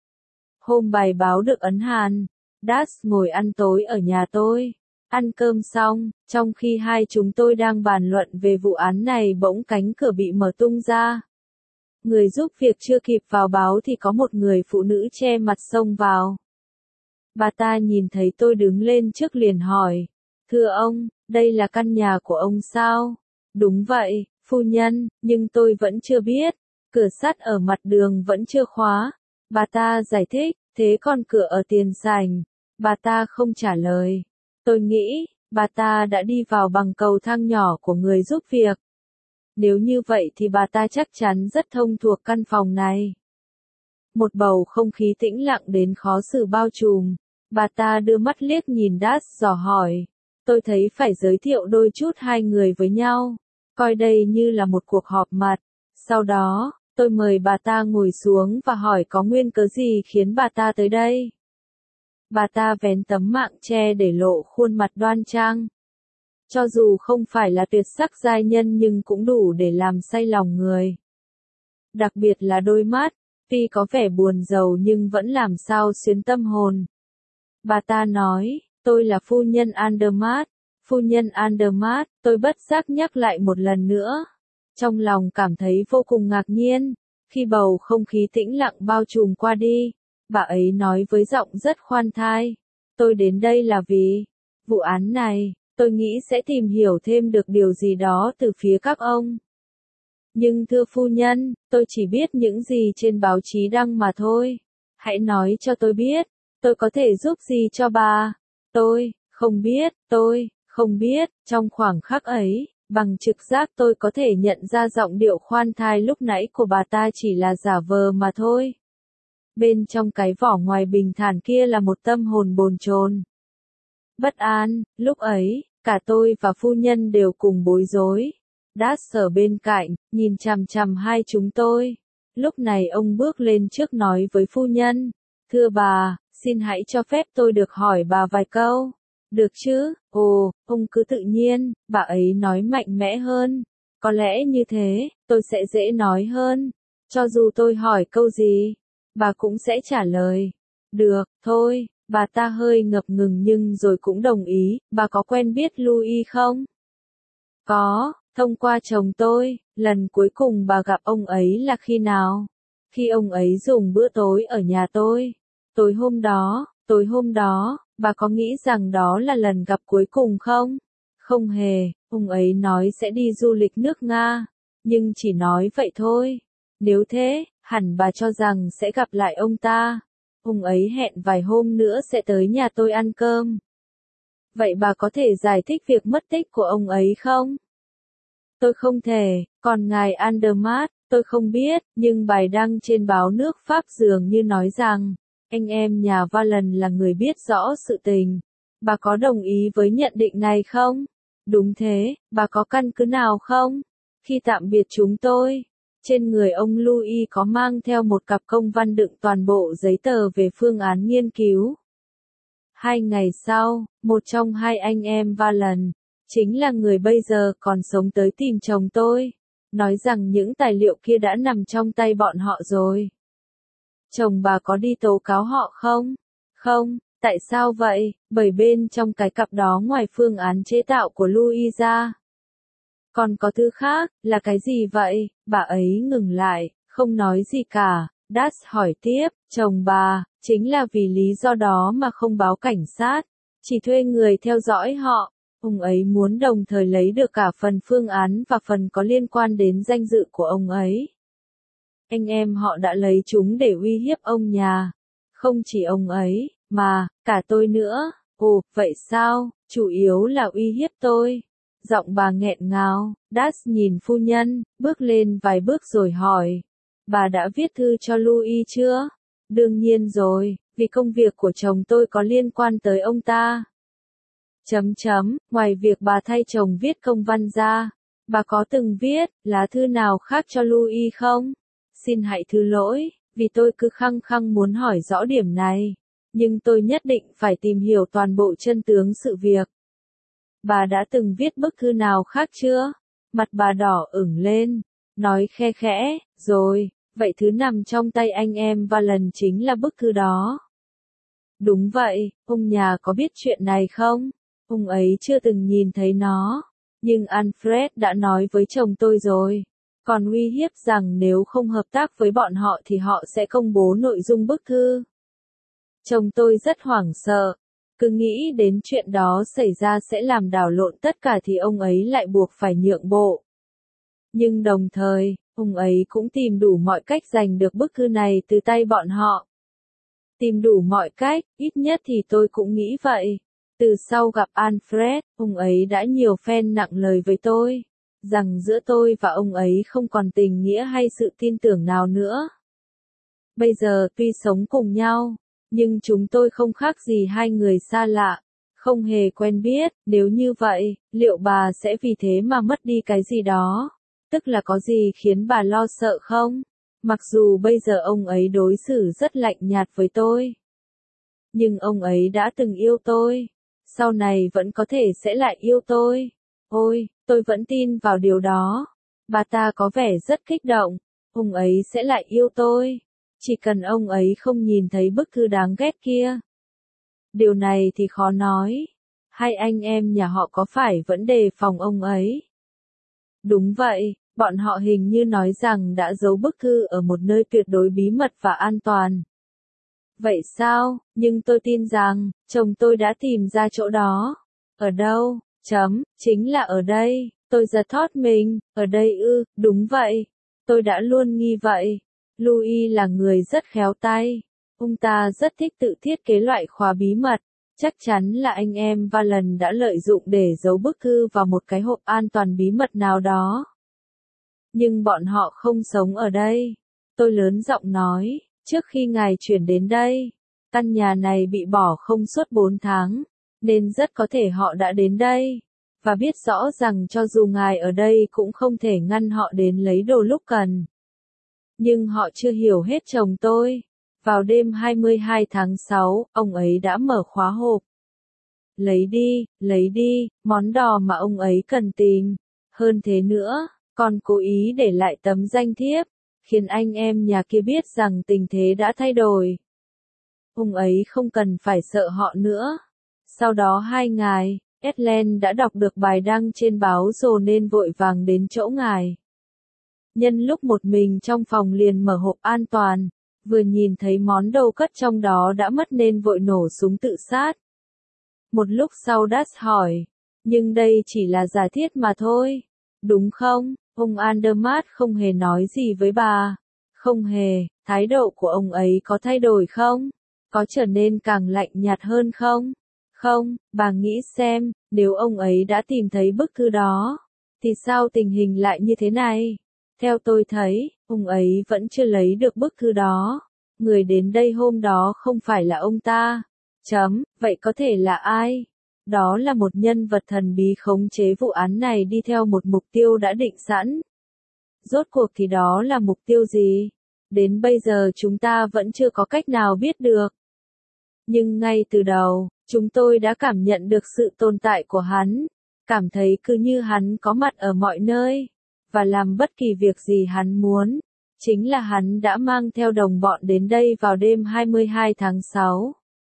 S1: Hôm bài báo được ấn hàn, Das ngồi ăn tối ở nhà tôi. Ăn cơm xong, trong khi hai chúng tôi đang bàn luận về vụ án này bỗng cánh cửa bị mở tung ra. Người giúp việc chưa kịp vào báo thì có một người phụ nữ che mặt xông vào. Bà ta nhìn thấy tôi đứng lên trước liền hỏi, thưa ông, đây là căn nhà của ông sao? Đúng vậy, phu nhân, nhưng tôi vẫn chưa biết. Cửa sắt ở mặt đường vẫn chưa khóa. Bà ta giải thích, thế còn cửa ở tiền sảnh? Bà ta không trả lời. Tôi nghĩ, bà ta đã đi vào bằng cầu thang nhỏ của người giúp việc. Nếu như vậy thì bà ta chắc chắn rất thông thuộc căn phòng này. Một bầu không khí tĩnh lặng đến khó xử bao trùm. Bà ta đưa mắt liếc nhìn Das dò hỏi. Tôi thấy phải giới thiệu đôi chút hai người với nhau. Coi đây như là một cuộc họp mặt. Sau đó, tôi mời bà ta ngồi xuống và hỏi có nguyên cớ gì khiến bà ta tới đây. Bà ta vén tấm mạng che để lộ khuôn mặt đoan trang. Cho dù không phải là tuyệt sắc giai nhân nhưng cũng đủ để làm say lòng người. Đặc biệt là đôi mắt, tuy có vẻ buồn rầu nhưng vẫn làm sao xuyến tâm hồn. Bà ta nói, tôi là phu nhân Andermatt. Phu nhân Andermatt, tôi bất giác nhắc lại một lần nữa. Trong lòng cảm thấy vô cùng ngạc nhiên. Khi bầu không khí tĩnh lặng bao trùm qua đi, bà ấy nói với giọng rất khoan thai. Tôi đến đây là vì vụ án này, tôi nghĩ sẽ tìm hiểu thêm được điều gì đó từ phía các ông. Nhưng thưa phu nhân, tôi chỉ biết những gì trên báo chí đăng mà thôi. Hãy nói cho tôi biết, tôi có thể giúp gì cho bà. Tôi, không biết, tôi, không biết, trong khoảng khắc ấy, bằng trực giác tôi có thể nhận ra giọng điệu khoan thai lúc nãy của bà ta chỉ là giả vờ mà thôi. Bên trong cái vỏ ngoài bình thản kia là một tâm hồn bồn chồn, bất an. Lúc ấy, cả tôi và phu nhân đều cùng bối rối. Đát ở bên cạnh, nhìn chằm chằm hai chúng tôi. Lúc này ông bước lên trước nói với phu nhân, thưa bà, xin hãy cho phép tôi được hỏi bà vài câu. Được chứ? Ồ, ông cứ tự nhiên, bà ấy nói mạnh mẽ hơn. Có lẽ như thế, tôi sẽ dễ nói hơn. Cho dù tôi hỏi câu gì, bà cũng sẽ trả lời. Được, thôi, bà ta hơi ngập ngừng nhưng rồi cũng đồng ý. Bà có quen biết Louis không? Có, thông qua chồng tôi. Lần cuối cùng bà gặp ông ấy là khi nào? Khi ông ấy dùng bữa tối ở nhà tôi. Tối hôm đó, tối hôm đó, bà có nghĩ rằng đó là lần gặp cuối cùng không? Không hề, ông ấy nói sẽ đi du lịch nước Nga. Nhưng chỉ nói vậy thôi. Nếu thế, hẳn bà cho rằng sẽ gặp lại ông ta. Ông ấy hẹn vài hôm nữa sẽ tới nhà tôi ăn cơm. Vậy bà có thể giải thích việc mất tích của ông ấy không? Tôi không thể, còn ngài Andermatt, tôi không biết, nhưng bài đăng trên báo nước Pháp dường như nói rằng, anh em nhà Valen là người biết rõ sự tình. Bà có đồng ý với nhận định này không? Đúng thế, bà có căn cứ nào không? Khi tạm biệt chúng tôi, trên người ông Louis có mang theo một cặp công văn đựng toàn bộ giấy tờ về phương án nghiên cứu. Hai ngày sau, một trong hai anh em Valen, chính là người bây giờ còn sống tới tìm chồng tôi, nói rằng những tài liệu kia đã nằm trong tay bọn họ rồi. Chồng bà có đi tố cáo họ không? Không, tại sao vậy? Bởi bên trong cái cặp đó ngoài phương án chế tạo của Louis ra, còn có thứ khác, là cái gì vậy? Bà ấy ngừng lại, không nói gì cả. Das hỏi tiếp, chồng bà, chính là vì lý do đó mà không báo cảnh sát, chỉ thuê người theo dõi họ. Ông ấy muốn đồng thời lấy được cả phần phương án và phần có liên quan đến danh dự của ông ấy. Anh em họ đã lấy chúng để uy hiếp ông nhà. Không chỉ ông ấy, mà, cả tôi nữa. Ồ, vậy sao? Chủ yếu là uy hiếp tôi. Giọng bà nghẹn ngào. Das nhìn phu nhân, bước lên vài bước rồi hỏi. Bà đã viết thư cho Louis chưa? Đương nhiên rồi, vì công việc của chồng tôi có liên quan tới ông ta. Chấm chấm, ngoài việc bà thay chồng viết công văn ra, bà có từng viết lá thư nào khác cho Louis không? Xin hãy thứ lỗi, vì tôi cứ khăng khăng muốn hỏi rõ điểm này, nhưng tôi nhất định phải tìm hiểu toàn bộ chân tướng sự việc. Bà đã từng viết bức thư nào khác chưa? Mặt bà đỏ ửng lên, nói khe khẽ, rồi, vậy thứ nằm trong tay anh em Valen chính là bức thư đó. Đúng vậy, ông nhà có biết chuyện này không? Ông ấy chưa từng nhìn thấy nó, nhưng Alfred đã nói với chồng tôi rồi, còn uy hiếp rằng nếu không hợp tác với bọn họ thì họ sẽ công bố nội dung bức thư. Chồng tôi rất hoảng sợ, cứ nghĩ đến chuyện đó xảy ra sẽ làm đảo lộn tất cả thì ông ấy lại buộc phải nhượng bộ. Nhưng đồng thời, ông ấy cũng tìm đủ mọi cách giành được bức thư này từ tay bọn họ. Tìm đủ mọi cách, ít nhất thì tôi cũng nghĩ vậy. Từ sau gặp Alfred, ông ấy đã nhiều phen nặng lời với tôi, rằng giữa tôi và ông ấy không còn tình nghĩa hay sự tin tưởng nào nữa. Bây giờ tuy sống cùng nhau, nhưng chúng tôi không khác gì hai người xa lạ, không hề quen biết. Nếu như vậy, liệu bà sẽ vì thế mà mất đi cái gì đó? Tức là có gì khiến bà lo sợ không? Mặc dù bây giờ ông ấy đối xử rất lạnh nhạt với tôi, nhưng ông ấy đã từng yêu tôi, sau này vẫn có thể sẽ lại yêu tôi. Ôi, tôi vẫn tin vào điều đó. Bà ta có vẻ rất kích động. Ông ấy sẽ lại yêu tôi. Chỉ cần ông ấy không nhìn thấy bức thư đáng ghét kia. Điều này thì khó nói. Hai anh em nhà họ có phải vẫn đề phòng ông ấy? Đúng vậy, bọn họ hình như nói rằng đã giấu bức thư ở một nơi tuyệt đối bí mật và an toàn. Vậy sao? Nhưng tôi tin rằng, chồng tôi đã tìm ra chỗ đó. Ở đâu? Chấm, chính là ở đây. Tôi giật thót mình, ở đây ư, đúng vậy. Tôi đã luôn nghi vậy. Louis là người rất khéo tay. Ông ta rất thích tự thiết kế loại khóa bí mật. Chắc chắn là anh em Valen đã lợi dụng để giấu bức thư vào một cái hộp an toàn bí mật nào đó. Nhưng bọn họ không sống ở đây. Tôi lớn giọng nói, Trước khi ngài chuyển đến đây, căn nhà này bị bỏ không suốt bốn tháng, nên rất có thể họ đã đến đây, và biết rõ rằng cho dù ngài ở đây cũng không thể ngăn họ đến lấy đồ lúc cần. Nhưng họ chưa hiểu hết chồng tôi. Vào đêm hai mươi hai tháng sáu, ông ấy đã mở khóa hộp. Lấy đi, lấy đi, món đò mà ông ấy cần tìm. Hơn thế nữa, còn cố ý để lại tấm danh thiếp, khiến anh em nhà kia biết rằng tình thế đã thay đổi. Ông ấy không cần phải sợ họ nữa. Sau đó hai ngày, Ellen đã đọc được bài đăng trên báo rồi nên vội vàng đến chỗ ngài. Nhân lúc một mình trong phòng liền mở hộp an toàn, vừa nhìn thấy món đồ cất trong đó đã mất nên vội nổ súng tự sát. Một lúc sau Das hỏi, nhưng đây chỉ là giả thiết mà thôi, đúng không? Ông Andermatt không hề nói gì với bà. Không hề, thái độ của ông ấy có thay đổi không? Có trở nên càng lạnh nhạt hơn không? Không, bà nghĩ xem, nếu ông ấy đã tìm thấy bức thư đó, thì sao tình hình lại như thế này? Theo tôi thấy, ông ấy vẫn chưa lấy được bức thư đó. Người đến đây hôm đó không phải là ông ta. Chấm, vậy có thể là ai? Đó là một nhân vật thần bí khống chế vụ án này đi theo một mục tiêu đã định sẵn. Rốt cuộc thì đó là mục tiêu gì? Đến bây giờ chúng ta vẫn chưa có cách nào biết được. Nhưng ngay từ đầu, chúng tôi đã cảm nhận được sự tồn tại của hắn, cảm thấy cứ như hắn có mặt ở mọi nơi, và làm bất kỳ việc gì hắn muốn. Chính là hắn đã mang theo đồng bọn đến đây vào đêm hai mươi hai tháng sáu.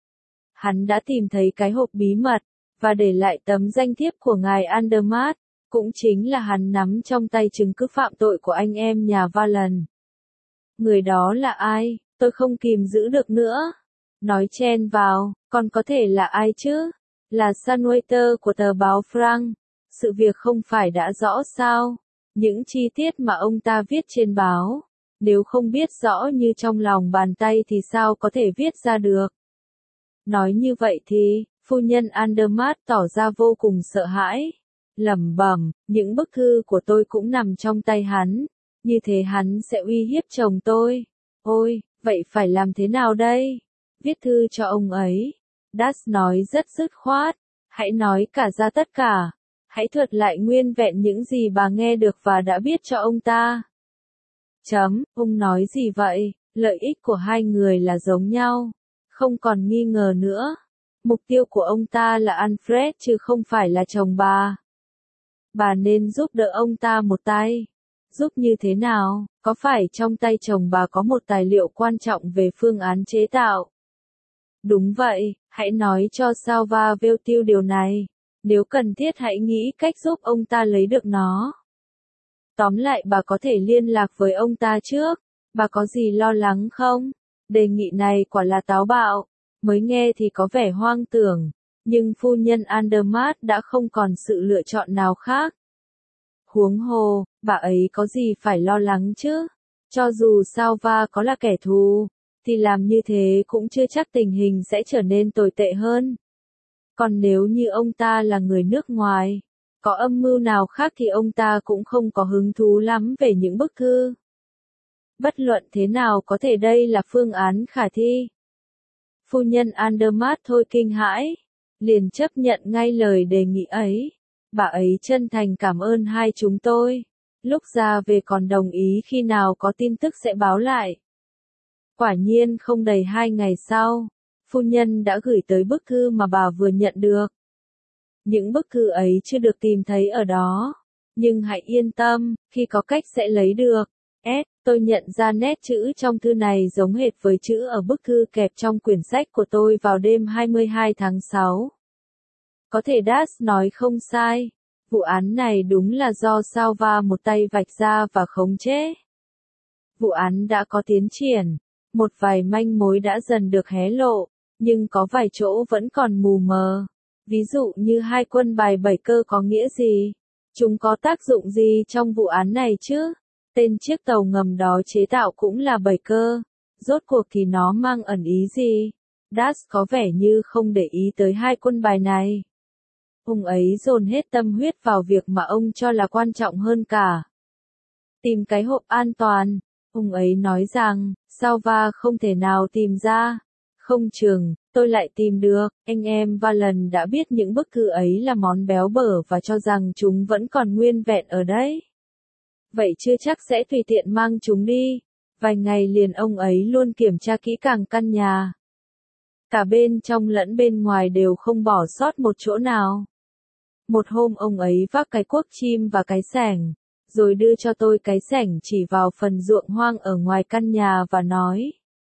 S1: Hắn đã tìm thấy cái hộp bí mật, và để lại tấm danh thiếp của ngài Andermatt, cũng chính là hắn nắm trong tay chứng cứ phạm tội của anh em nhà Valen. Người đó là ai? Tôi không kìm giữ được nữa. Nói chen vào, còn có thể là ai chứ? Là Sunwaiter của tờ báo Frank. Sự việc không phải đã rõ sao? Những chi tiết mà ông ta viết trên báo, nếu không biết rõ như trong lòng bàn tay thì sao có thể viết ra được? Nói như vậy thì, phu nhân Andermatt tỏ ra vô cùng sợ hãi. Lẩm bẩm, những bức thư của tôi cũng nằm trong tay hắn, như thế hắn sẽ uy hiếp chồng tôi. Ôi, vậy phải làm thế nào đây? Viết thư cho ông ấy. Das nói rất dứt khoát, hãy nói cả ra tất cả. Hãy thuật lại nguyên vẹn những gì bà nghe được và đã biết cho ông ta. Chấm, ông nói gì vậy? Lợi ích của hai người là giống nhau. Không còn nghi ngờ nữa. Mục tiêu của ông ta là Alfred chứ không phải là chồng bà. Bà nên giúp đỡ ông ta một tay. Giúp như thế nào? Có phải trong tay chồng bà có một tài liệu quan trọng về phương án chế tạo? Đúng vậy, hãy nói cho Salva Vêu tiêu điều này. Nếu cần thiết hãy nghĩ cách giúp ông ta lấy được nó. Tóm lại bà có thể liên lạc với ông ta trước. Bà có gì lo lắng không? Đề nghị này quả là táo bạo. Mới nghe thì có vẻ hoang tưởng. Nhưng phu nhân Andermatt đã không còn sự lựa chọn nào khác. Huống hồ, bà ấy có gì phải lo lắng chứ? Cho dù Salva có là kẻ thù, thì làm như thế cũng chưa chắc tình hình sẽ trở nên tồi tệ hơn. Còn nếu như ông ta là người nước ngoài, có âm mưu nào khác thì ông ta cũng không có hứng thú lắm về những bức thư. Bất luận thế nào có thể đây là phương án khả thi. Phu nhân Andermatt thôi kinh hãi, liền chấp nhận ngay lời đề nghị ấy. Bà ấy chân thành cảm ơn hai chúng tôi. Lúc ra về còn đồng ý khi nào có tin tức sẽ báo lại. Quả nhiên không đầy hai ngày sau, phu nhân đã gửi tới bức thư mà bà vừa nhận được. Những bức thư ấy chưa được tìm thấy ở đó, nhưng hãy yên tâm, khi có cách sẽ lấy được. S, tôi nhận ra nét chữ trong thư này giống hệt với chữ ở bức thư kẹp trong quyển sách của tôi vào đêm hai mươi hai tháng sáu. Có thể Das nói không sai, vụ án này đúng là do Salva một tay vạch ra và khống chế. Vụ án đã có tiến triển, một vài manh mối đã dần được hé lộ, nhưng có vài chỗ vẫn còn mù mờ. Ví dụ như hai quân bài bảy cơ có nghĩa gì? Chúng có tác dụng gì trong vụ án này chứ? Tên chiếc tàu ngầm đó chế tạo cũng là bảy cơ. Rốt cuộc thì nó mang ẩn ý gì? Das có vẻ như không để ý tới hai quân bài này. Ông ấy dồn hết tâm huyết vào việc mà ông cho là quan trọng hơn cả. Tìm cái hộp an toàn. Ông ấy nói rằng, Salva không thể nào tìm ra. Không chừng, tôi lại tìm được, anh em Valen đã biết những bức thư ấy là món béo bở và cho rằng chúng vẫn còn nguyên vẹn ở đấy. Vậy chưa chắc sẽ tùy tiện mang chúng đi. Vài ngày liền ông ấy luôn kiểm tra kỹ càng căn nhà. Cả bên trong lẫn bên ngoài đều không bỏ sót một chỗ nào. Một hôm ông ấy vác cái cuốc chim và cái xẻng, rồi đưa cho tôi cái xẻng chỉ vào phần ruộng hoang ở ngoài căn nhà và nói.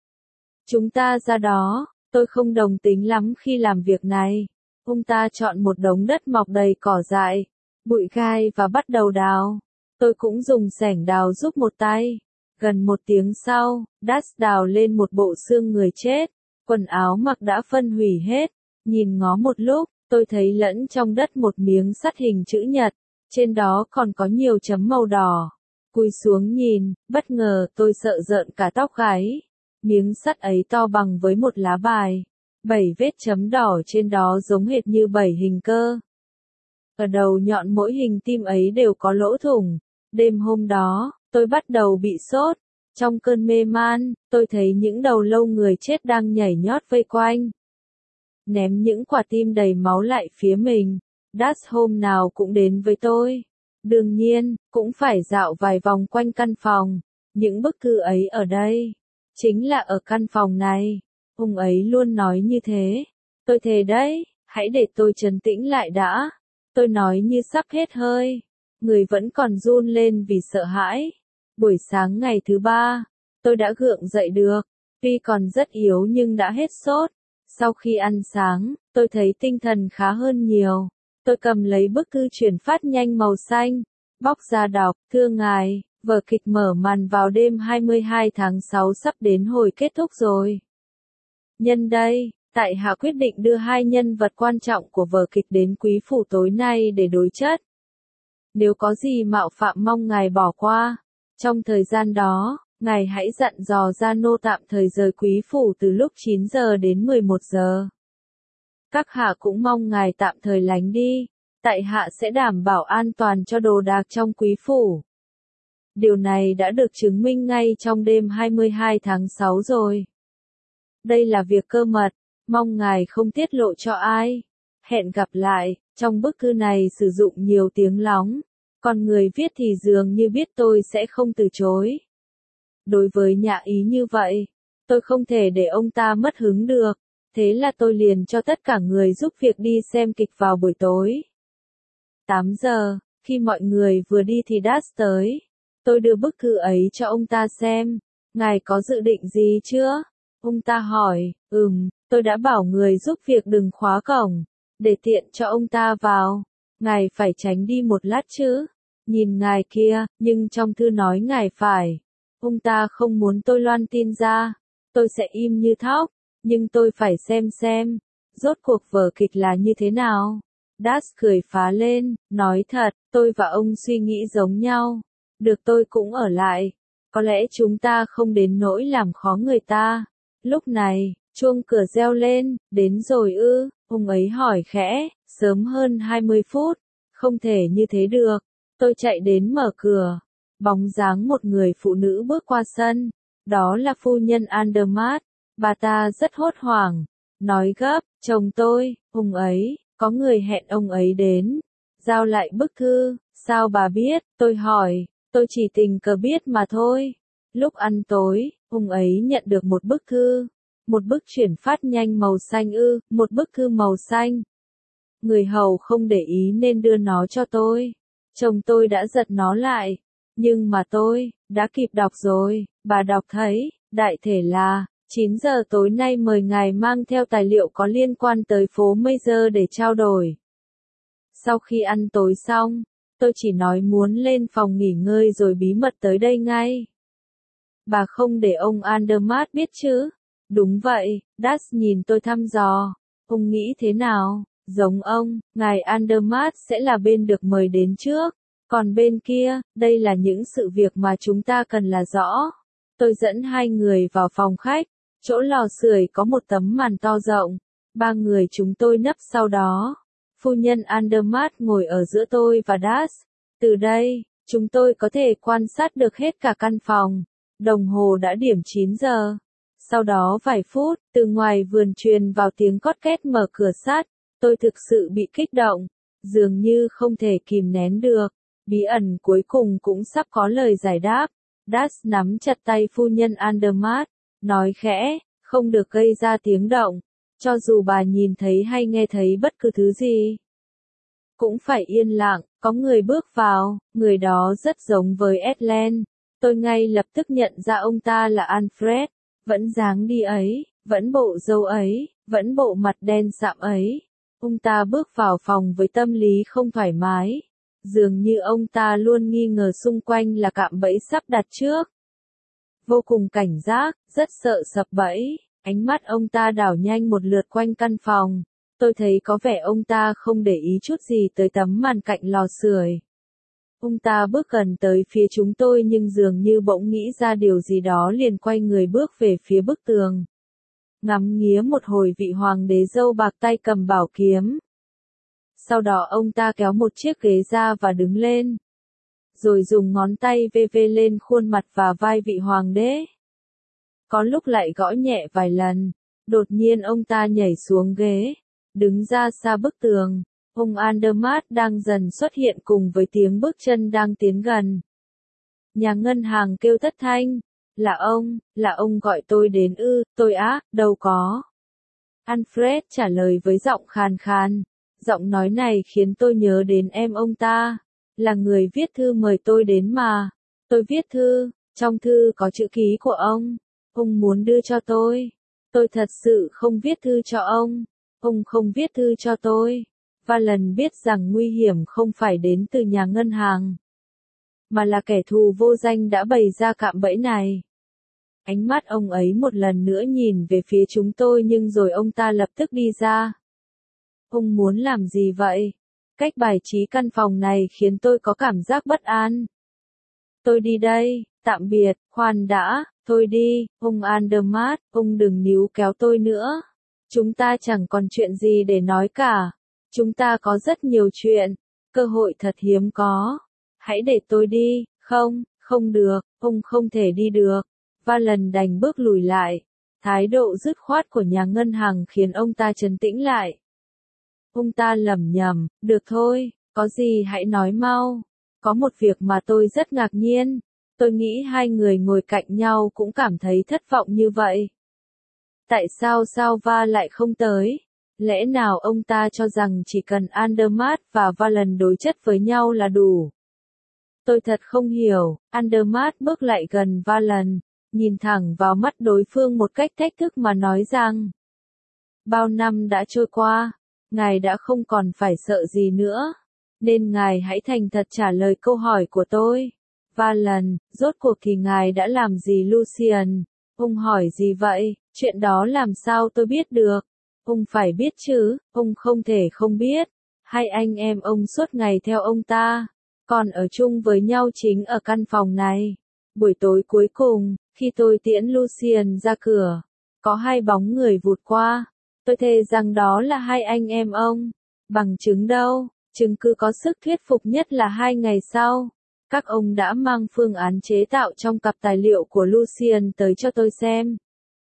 S1: Chúng ta ra đó, tôi không đồng tính lắm khi làm việc này. Ông ta chọn một đống đất mọc đầy cỏ dại, bụi gai và bắt đầu đào. Tôi cũng dùng xẻng đào giúp một tay. Gần một tiếng sau, Das đào lên một bộ xương người chết. Quần áo mặc đã phân hủy hết. Nhìn ngó một lúc, tôi thấy lẫn trong đất một miếng sắt hình chữ nhật. Trên đó còn có nhiều chấm màu đỏ. Cúi xuống nhìn, bất ngờ tôi sợ rợn cả tóc gáy. Miếng sắt ấy to bằng với một lá bài. Bảy vết chấm đỏ trên đó giống hệt như bảy hình cơ. Ở đầu nhọn mỗi hình tim ấy đều có lỗ thủng. Đêm hôm đó, tôi bắt đầu bị sốt. Trong cơn mê man, tôi thấy những đầu lâu người chết đang nhảy nhót vây quanh. Ném những quả tim đầy máu lại phía mình. Das hôm nào cũng đến với tôi. Đương nhiên, cũng phải dạo vài vòng quanh căn phòng. Những bức thư ấy ở đây. Chính là ở căn phòng này. Ông ấy luôn nói như thế. Tôi thề đấy, hãy để tôi trấn tĩnh lại đã. Tôi nói như sắp hết hơi. Người vẫn còn run lên vì sợ hãi. Buổi sáng ngày thứ ba, tôi đã gượng dậy được. Tuy còn rất yếu nhưng đã hết sốt. Sau khi ăn sáng, tôi thấy tinh thần khá hơn nhiều. Tôi cầm lấy bức thư chuyển phát nhanh màu xanh. Bóc ra đọc, thưa ngài, vở kịch mở màn vào đêm hai mươi hai tháng sáu sắp đến hồi kết thúc rồi. Nhân đây, tại hạ quyết định đưa hai nhân vật quan trọng của vở kịch đến quý phủ tối nay để đối chất. Nếu có gì mạo phạm mong ngài bỏ qua. Trong thời gian đó, ngài hãy dặn dò gia nô tạm thời rời quý phủ từ lúc chín giờ đến mười một giờ. Các hạ cũng mong ngài tạm thời lánh đi. Tại hạ sẽ đảm bảo an toàn cho đồ đạc trong quý phủ. Điều này đã được chứng minh ngay trong đêm hai mươi hai tháng sáu rồi. Đây là việc cơ mật, mong ngài không tiết lộ cho ai. Hẹn gặp lại, trong bức thư này sử dụng nhiều tiếng lóng. Còn người viết thì dường như biết tôi sẽ không từ chối. Đối với nhạ ý như vậy, tôi không thể để ông ta mất hứng được. Thế là tôi liền cho tất cả người giúp việc đi xem kịch vào buổi tối. tám giờ, khi mọi người vừa đi thì Das tới. Tôi đưa bức thư ấy cho ông ta xem. Ngài có dự định gì chưa? Ông ta hỏi, ừm, tôi đã bảo người giúp việc đừng khóa cổng, để tiện cho ông ta vào. Ngài phải tránh đi một lát chứ. Nhìn ngài kia, nhưng trong thư nói ngài phải. Ông ta không muốn tôi loan tin ra. Tôi sẽ im như thóc, nhưng tôi phải xem xem. Rốt cuộc vở kịch là như thế nào? Das cười phá lên, nói thật, tôi và ông suy nghĩ giống nhau. Được tôi cũng ở lại. Có lẽ chúng ta không đến nỗi làm khó người ta. Lúc này, chuông cửa reo lên, đến rồi ư, ông ấy hỏi khẽ, sớm hơn hai mươi phút. Không thể như thế được. Tôi chạy đến mở cửa. Bóng dáng một người phụ nữ bước qua sân. Đó là phu nhân Andermatt. Bà ta rất hốt hoảng. Nói gấp, chồng tôi, ông ấy, có người hẹn ông ấy đến. Giao lại bức thư, sao bà biết, tôi hỏi, tôi chỉ tình cờ biết mà thôi. Lúc ăn tối, ông ấy nhận được một bức thư. Một bức chuyển phát nhanh màu xanh ư, một bức thư màu xanh. Người hầu không để ý nên đưa nó cho tôi. Chồng tôi đã giật nó lại. Nhưng mà tôi, đã kịp đọc rồi, bà đọc thấy, đại thể là, chín giờ tối nay mời ngài mang theo tài liệu có liên quan tới phố Mazer để trao đổi. Sau khi ăn tối xong, tôi chỉ nói muốn lên phòng nghỉ ngơi rồi bí mật tới đây ngay. Bà không để ông Andermatt biết chứ? Đúng vậy, Das nhìn tôi thăm dò. Ông nghĩ thế nào? Giống ông, ngài Andermatt sẽ là bên được mời đến trước. Còn bên kia, đây là những sự việc mà chúng ta cần là rõ. Tôi dẫn hai người vào phòng khách. Chỗ lò sưởi có một tấm màn to rộng. Ba người chúng tôi nấp sau đó. Phu nhân Andermatt ngồi ở giữa tôi và Das. Từ đây, chúng tôi có thể quan sát được hết cả căn phòng. Đồng hồ đã điểm chín giờ. Sau đó vài phút, từ ngoài vườn truyền vào tiếng cót két mở cửa sắt. Tôi thực sự bị kích động, dường như không thể kìm nén được. Bí ẩn cuối cùng cũng sắp có lời giải đáp. Das nắm chặt tay phu nhân Andermatt, nói khẽ, không được gây ra tiếng động. Cho dù bà nhìn thấy hay nghe thấy bất cứ thứ gì, cũng phải yên lặng. Có người bước vào, người đó rất giống với Ellen. Tôi ngay lập tức nhận ra ông ta là Alfred, vẫn dáng đi ấy, vẫn bộ râu ấy, vẫn bộ mặt đen sạm ấy. Ông ta bước vào phòng với tâm lý không thoải mái, dường như ông ta luôn nghi ngờ xung quanh là cạm bẫy sắp đặt trước. Vô cùng cảnh giác, rất sợ sập bẫy, ánh mắt ông ta đảo nhanh một lượt quanh căn phòng. Tôi thấy có vẻ ông ta không để ý chút gì tới tấm màn cạnh lò sưởi. Ông ta bước gần tới phía chúng tôi nhưng dường như bỗng nghĩ ra điều gì đó liền quay người bước về phía bức tường. Ngắm nghía một hồi vị hoàng đế râu bạc tay cầm bảo kiếm. Sau đó ông ta kéo một chiếc ghế ra và đứng lên. Rồi dùng ngón tay vê vê lên khuôn mặt và vai vị hoàng đế. Có lúc lại gõ nhẹ vài lần. Đột nhiên ông ta nhảy xuống ghế, đứng ra xa bức tường. Ông Andermatt đang dần xuất hiện cùng với tiếng bước chân đang tiến gần. Nhà ngân hàng kêu thất thanh. Là ông, là ông gọi tôi đến ư, tôi á, đâu có. Alfred trả lời với giọng khàn khàn. Giọng nói này khiến tôi nhớ đến em ông ta. Là người viết thư mời tôi đến mà. Tôi viết thư, trong thư có chữ ký của ông. Ông muốn đưa cho tôi. Tôi thật sự không viết thư cho ông. Ông không viết thư cho tôi. Và lần biết rằng nguy hiểm không phải đến từ nhà ngân hàng, mà là kẻ thù vô danh đã bày ra cạm bẫy này. Ánh mắt ông ấy một lần nữa nhìn về phía chúng tôi nhưng rồi ông ta lập tức đi ra. Ông muốn làm gì vậy? Cách bài trí căn phòng này khiến tôi có cảm giác bất an. Tôi đi đây, tạm biệt, khoan đã, thôi đi, ông Andermatt, ông đừng níu kéo tôi nữa. Chúng ta chẳng còn chuyện gì để nói cả. Chúng ta có rất nhiều chuyện, cơ hội thật hiếm có. Hãy để tôi đi, không, không được, ông không thể đi được. Và lần đành bước lùi lại. Thái độ dứt khoát của nhà ngân hàng khiến ông ta trấn tĩnh lại. Ông ta lẩm nhẩm, được thôi, có gì hãy nói mau. Có một việc mà tôi rất ngạc nhiên. Tôi nghĩ hai người ngồi cạnh nhau cũng cảm thấy thất vọng như vậy. Tại sao Salva lại không tới? Lẽ nào ông ta cho rằng chỉ cần Andermatt và Valen đối chất với nhau là đủ? Tôi thật không hiểu. Andermatt bước lại gần Valen, nhìn thẳng vào mắt đối phương một cách thách thức mà nói rằng: bao năm đã trôi qua, ngài đã không còn phải sợ gì nữa, nên ngài hãy thành thật trả lời câu hỏi của tôi. Valen, rốt cuộc thì ngài đã làm gì Lucien? Ông hỏi gì vậy? Chuyện đó làm sao tôi biết được? Ông phải biết chứ, ông không thể không biết. Hai anh em ông suốt ngày theo ông ta, còn ở chung với nhau chính ở căn phòng này. Buổi tối cuối cùng, khi tôi tiễn Lucien ra cửa, có hai bóng người vụt qua. Tôi thề rằng đó là hai anh em ông. Bằng chứng đâu? Chứng cứ có sức thuyết phục nhất là hai ngày sau, các ông đã mang phương án chế tạo trong cặp tài liệu của Lucien tới cho tôi xem.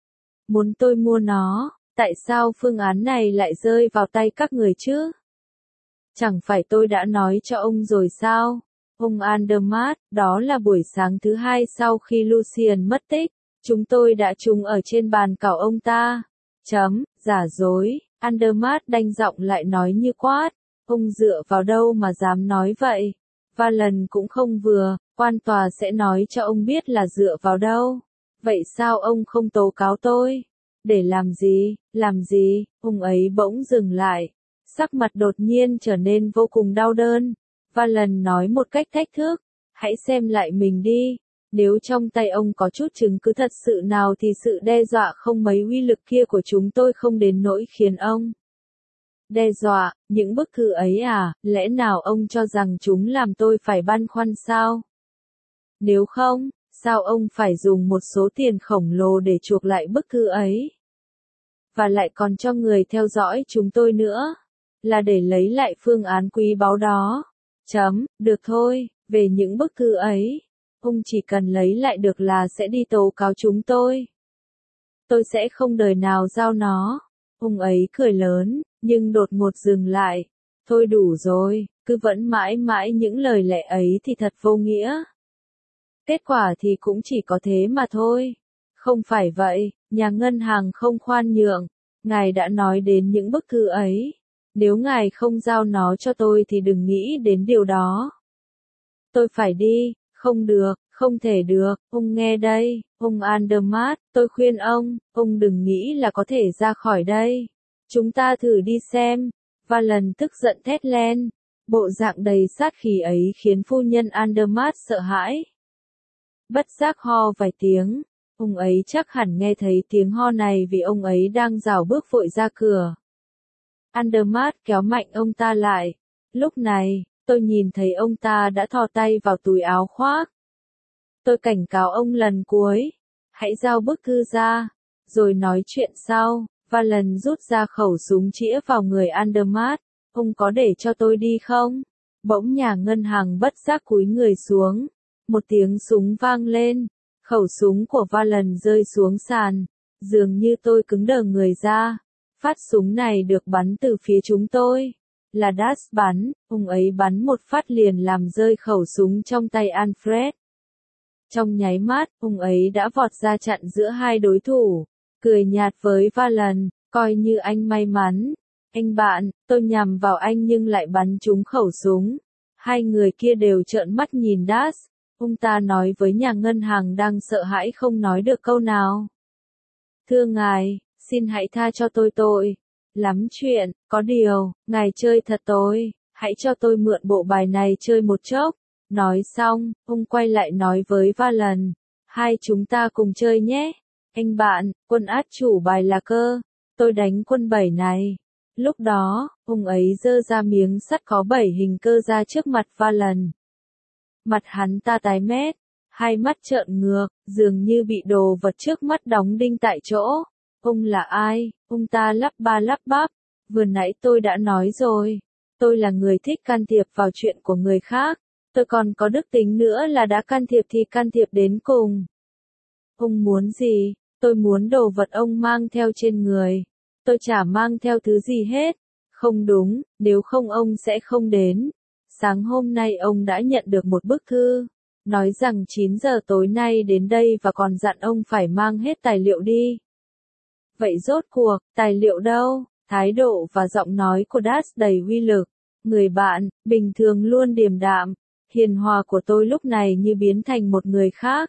S1: Muốn tôi mua nó. Tại sao phương án này lại rơi vào tay các người chứ? Chẳng phải tôi đã nói cho ông rồi sao? Ông Andermatt, đó là buổi sáng thứ hai sau khi Lucien mất tích. Chúng tôi đã trúng ở trên bàn cảo ông ta. Chấm, giả dối. Andermatt đanh giọng lại nói như quát. Ông dựa vào đâu mà dám nói vậy? Và lần cũng không vừa, quan tòa sẽ nói cho ông biết là dựa vào đâu. Vậy sao ông không tố cáo tôi? Để làm gì, làm gì? Ông ấy bỗng dừng lại. Sắc mặt đột nhiên trở nên vô cùng đau đớn. Và lần nói một cách thách thức. Hãy xem lại mình đi. Nếu trong tay ông có chút chứng cứ thật sự nào thì sự đe dọa không mấy uy lực kia của chúng tôi không đến nỗi khiến ông đe dọa. Những bức thư ấy à, lẽ nào ông cho rằng chúng làm tôi phải băn khoăn sao? Nếu không, sao ông phải dùng một số tiền khổng lồ để chuộc lại bức thư ấy? Và lại còn cho người theo dõi chúng tôi nữa. Là để lấy lại phương án quý báu đó. Chấm, được thôi, về những bức thư ấy. ông chỉ cần lấy lại được là sẽ đi tố cáo chúng tôi. Tôi sẽ không đời nào giao nó. Ông ấy cười lớn, nhưng đột ngột dừng lại. Thôi đủ rồi, cứ vẫn mãi mãi những lời lẽ ấy thì thật vô nghĩa. Kết quả thì cũng chỉ có thế mà thôi. Không phải vậy, nhà ngân hàng không khoan nhượng. Ngài đã nói đến những bức thư ấy. Nếu ngài không giao nó cho tôi thì đừng nghĩ đến điều đó. Tôi phải đi, không được, không thể được, ông nghe đây, ông Andermatt, tôi khuyên ông, ông đừng nghĩ là có thể ra khỏi đây. Chúng ta thử đi xem. Valen tức giận thét lên. Bộ dạng đầy sát khí ấy khiến phu nhân Andermatt sợ hãi. Bất giác ho vài tiếng. Ông ấy chắc hẳn nghe thấy tiếng ho này vì ông ấy đang rảo bước vội ra cửa. Andermatt kéo mạnh ông ta lại. Lúc này, tôi nhìn thấy ông ta đã thò tay vào túi áo khoác. Tôi cảnh cáo ông lần cuối. Hãy giao bức thư ra, rồi nói chuyện sau. Valen rút ra khẩu súng chĩa vào người Andermatt. Ông có để cho tôi đi không? Bỗng nhà ngân hàng bất giác cúi người xuống. Một tiếng súng vang lên. Khẩu súng của Valen rơi xuống sàn. Dường như tôi cứng đờ người ra. Phát súng này được bắn từ phía chúng tôi. Là Das bắn, ông ấy bắn một phát liền làm rơi khẩu súng trong tay Alfred. Trong nháy mắt, ông ấy đã vọt ra chặn giữa hai đối thủ. Cười nhạt với Valen, coi như anh may mắn. Anh bạn, tôi nhằm vào anh nhưng lại bắn trúng khẩu súng. Hai người kia đều trợn mắt nhìn Das. Ông ta nói với nhà ngân hàng đang sợ hãi không nói được câu nào. Thưa ngài, xin hãy tha cho tôi tội. Lắm chuyện, có điều, ngài chơi thật tồi, hãy cho tôi mượn bộ bài này chơi một chốc. Nói xong, ông quay lại nói với Valen, hai chúng ta cùng chơi nhé. Anh bạn, quân át chủ bài là cơ, tôi đánh quân bảy này. Lúc đó, ông ấy giơ ra miếng sắt có bảy hình cơ ra trước mặt Valen. Mặt hắn ta tái mét, hai mắt trợn ngược, dường như bị đồ vật trước mắt đóng đinh tại chỗ. Ông là ai? Ông ta lắp ba lắp bắp. Vừa nãy tôi đã nói rồi. Tôi là người thích can thiệp vào chuyện của người khác. Tôi còn có đức tính nữa là đã can thiệp thì can thiệp đến cùng. Ông muốn gì? Tôi muốn đồ vật ông mang theo trên người. Tôi chả mang theo thứ gì hết. Không đúng, nếu không ông sẽ không đến. Sáng hôm nay ông đã nhận được một bức thư. Nói rằng chín giờ tối nay đến đây và còn dặn ông phải mang hết tài liệu đi. Vậy rốt cuộc, tài liệu đâu? Thái độ và giọng nói của Das đầy uy lực. Người bạn, bình thường luôn điềm đạm, hiền hòa của tôi lúc này như biến thành một người khác.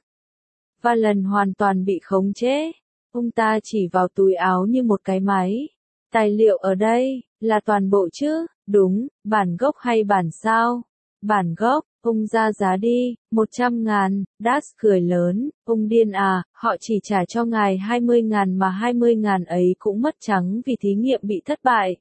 S1: Valen hoàn toàn bị khống chế. Ông ta chỉ vào túi áo như một cái máy. Tài liệu ở đây, là toàn bộ chứ? Đúng, bản gốc hay bản sao? Bản gốc, ông ra giá đi, một trăm ngàn, Das cười lớn, ông điên à, họ chỉ trả cho ngài hai mươi ngàn mà hai mươi ngàn ấy cũng mất trắng vì thí nghiệm bị thất bại.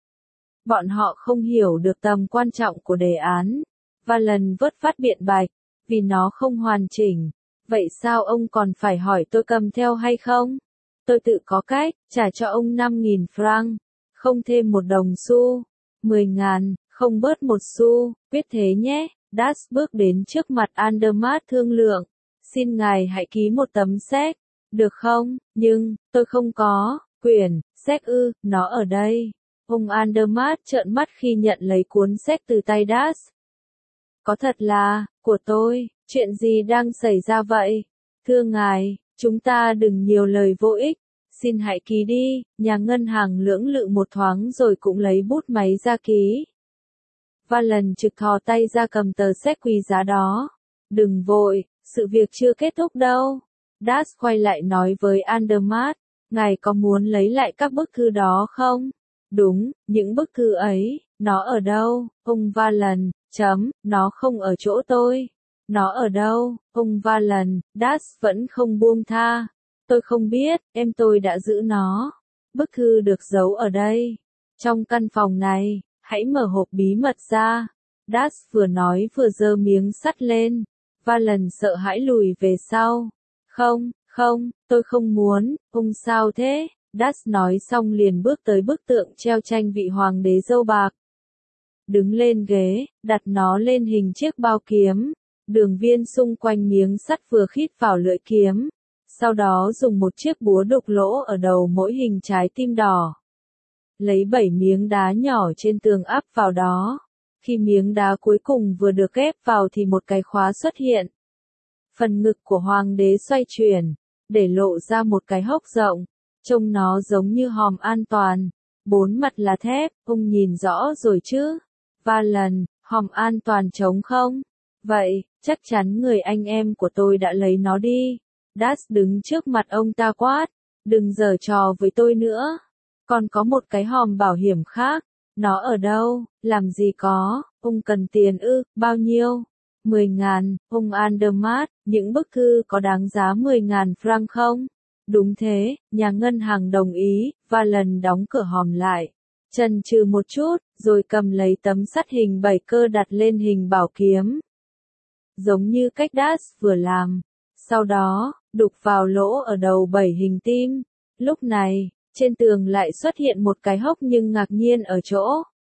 S1: Bọn họ không hiểu được tầm quan trọng của đề án. Valen vớt phát biện bạch, vì nó không hoàn chỉnh. Vậy sao ông còn phải hỏi tôi cầm theo hay không? Tôi tự có cách, trả cho ông năm nghìn franc, không thêm một đồng xu, mười ngàn, không bớt một xu, quyết thế nhé. Das bước đến trước mặt Andermatt thương lượng. Xin ngài hãy ký một tấm séc, được không? Nhưng, tôi không có, quyển, séc ư, nó ở đây. Ông Andermatt trợn mắt khi nhận lấy cuốn séc từ tay Das. Có thật là, của tôi, chuyện gì đang xảy ra vậy? Thưa ngài, chúng ta đừng nhiều lời vô ích. Xin hãy ký đi, nhà ngân hàng lưỡng lự một thoáng rồi cũng lấy bút máy ra ký. Valen trực thò tay ra cầm tờ séc quý giá đó. Đừng vội, sự việc chưa kết thúc đâu. Das quay lại nói với Andermatt, ngài có muốn lấy lại các bức thư đó không? Đúng, những bức thư ấy, nó ở đâu? Ông Valen, chấm, nó không ở chỗ tôi. Nó ở đâu? Ông Valen, Das vẫn không buông tha. Tôi không biết, em tôi đã giữ nó. Bức thư được giấu ở đây. Trong căn phòng này, hãy mở hộp bí mật ra. Das vừa nói vừa giơ miếng sắt lên. Valen sợ hãi lùi về sau. Không, không, tôi không muốn, ông sao thế? Das nói xong liền bước tới bức tượng treo tranh vị hoàng đế râu bạc. Đứng lên ghế, đặt nó lên hình chiếc bao kiếm. đường viên xung quanh miếng sắt vừa khít vào lưỡi kiếm. Sau đó dùng một chiếc búa đục lỗ ở đầu mỗi hình trái tim đỏ. Lấy bảy miếng đá nhỏ trên tường áp vào đó. Khi miếng đá cuối cùng vừa được ghép vào thì một cái khóa xuất hiện. Phần ngực của hoàng đế xoay chuyển, để lộ ra một cái hốc rộng. Trông nó giống như hòm an toàn. Bốn mặt là thép, ông nhìn rõ rồi chứ? Valen, hòm an toàn trống không? Vậy, chắc chắn người anh em của tôi đã lấy nó đi. Das đứng trước mặt ông ta quát. Đừng giở trò với tôi nữa. Còn có một cái hòm bảo hiểm khác. Nó ở đâu? Làm gì có? Ông cần tiền ư? Bao nhiêu? Mười ngàn. Ông Andermatt, những bức thư có đáng giá mười ngàn franc không? Đúng thế, nhà ngân hàng đồng ý. Valen đóng cửa hòm lại. Chần chừ một chút, rồi cầm lấy tấm sắt hình bảy cơ đặt lên hình bảo kiếm. Giống như cách Das vừa làm. Sau đó, đục vào lỗ ở đầu bảy hình tim. Lúc này, trên tường lại xuất hiện một cái hốc nhưng ngạc nhiên ở chỗ.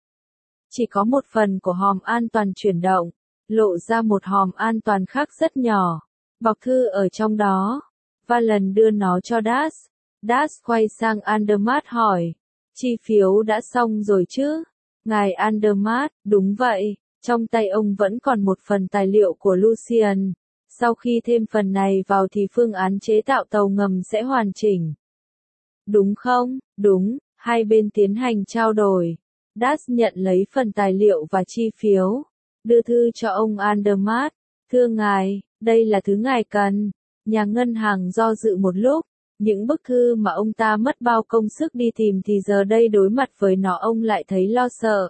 S1: Chỉ có một phần của hòm an toàn chuyển động, lộ ra một hòm an toàn khác rất nhỏ. Bọc thư ở trong đó. Valen đưa nó cho Das. Das quay sang Andermatt hỏi. Chi phiếu đã xong rồi chứ? Ngài Andermatt, đúng vậy. Trong tay ông vẫn còn một phần tài liệu của Lucien. Sau khi thêm phần này vào thì phương án chế tạo tàu ngầm sẽ hoàn chỉnh. Đúng không? Đúng, hai bên tiến hành trao đổi. Das nhận lấy phần tài liệu và chi phiếu. Đưa thư cho ông Andermatt. Thưa ngài, đây là thứ ngài cần. Nhà ngân hàng do dự một lúc. Những bức thư mà ông ta mất bao công sức đi tìm thì giờ đây đối mặt với nó ông lại thấy lo sợ.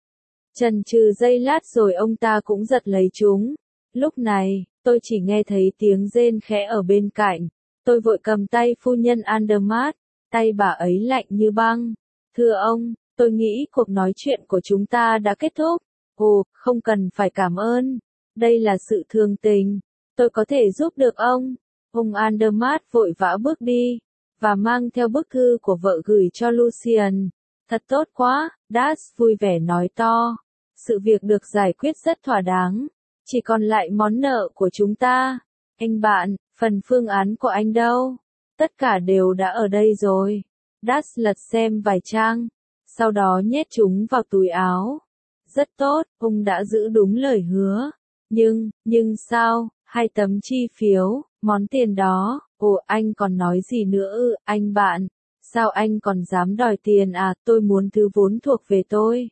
S1: Chần chừ giây lát rồi ông ta cũng giật lấy chúng. Lúc này, tôi chỉ nghe thấy tiếng rên khẽ ở bên cạnh. Tôi vội cầm tay phu nhân Andermatt, tay bà ấy lạnh như băng. Thưa ông, tôi nghĩ cuộc nói chuyện của chúng ta đã kết thúc. Ồ, không cần phải cảm ơn. Đây là sự thường tình. Tôi có thể giúp được ông. Ông Andermatt vội vã bước đi, và mang theo bức thư của vợ gửi cho Lucien. Thật tốt quá, Das vui vẻ nói to. Sự việc được giải quyết rất thỏa đáng. Chỉ còn lại món nợ của chúng ta. Anh bạn, phần phương án của anh đâu? Tất cả đều đã ở đây rồi. Das lật xem vài trang, sau đó nhét chúng vào túi áo. Rất tốt, ông đã giữ đúng lời hứa. Nhưng, nhưng sao, hai tấm chi phiếu, món tiền đó, ồ anh còn nói gì nữa ư, anh bạn? Sao anh còn dám đòi tiền à, tôi muốn thứ vốn thuộc về tôi.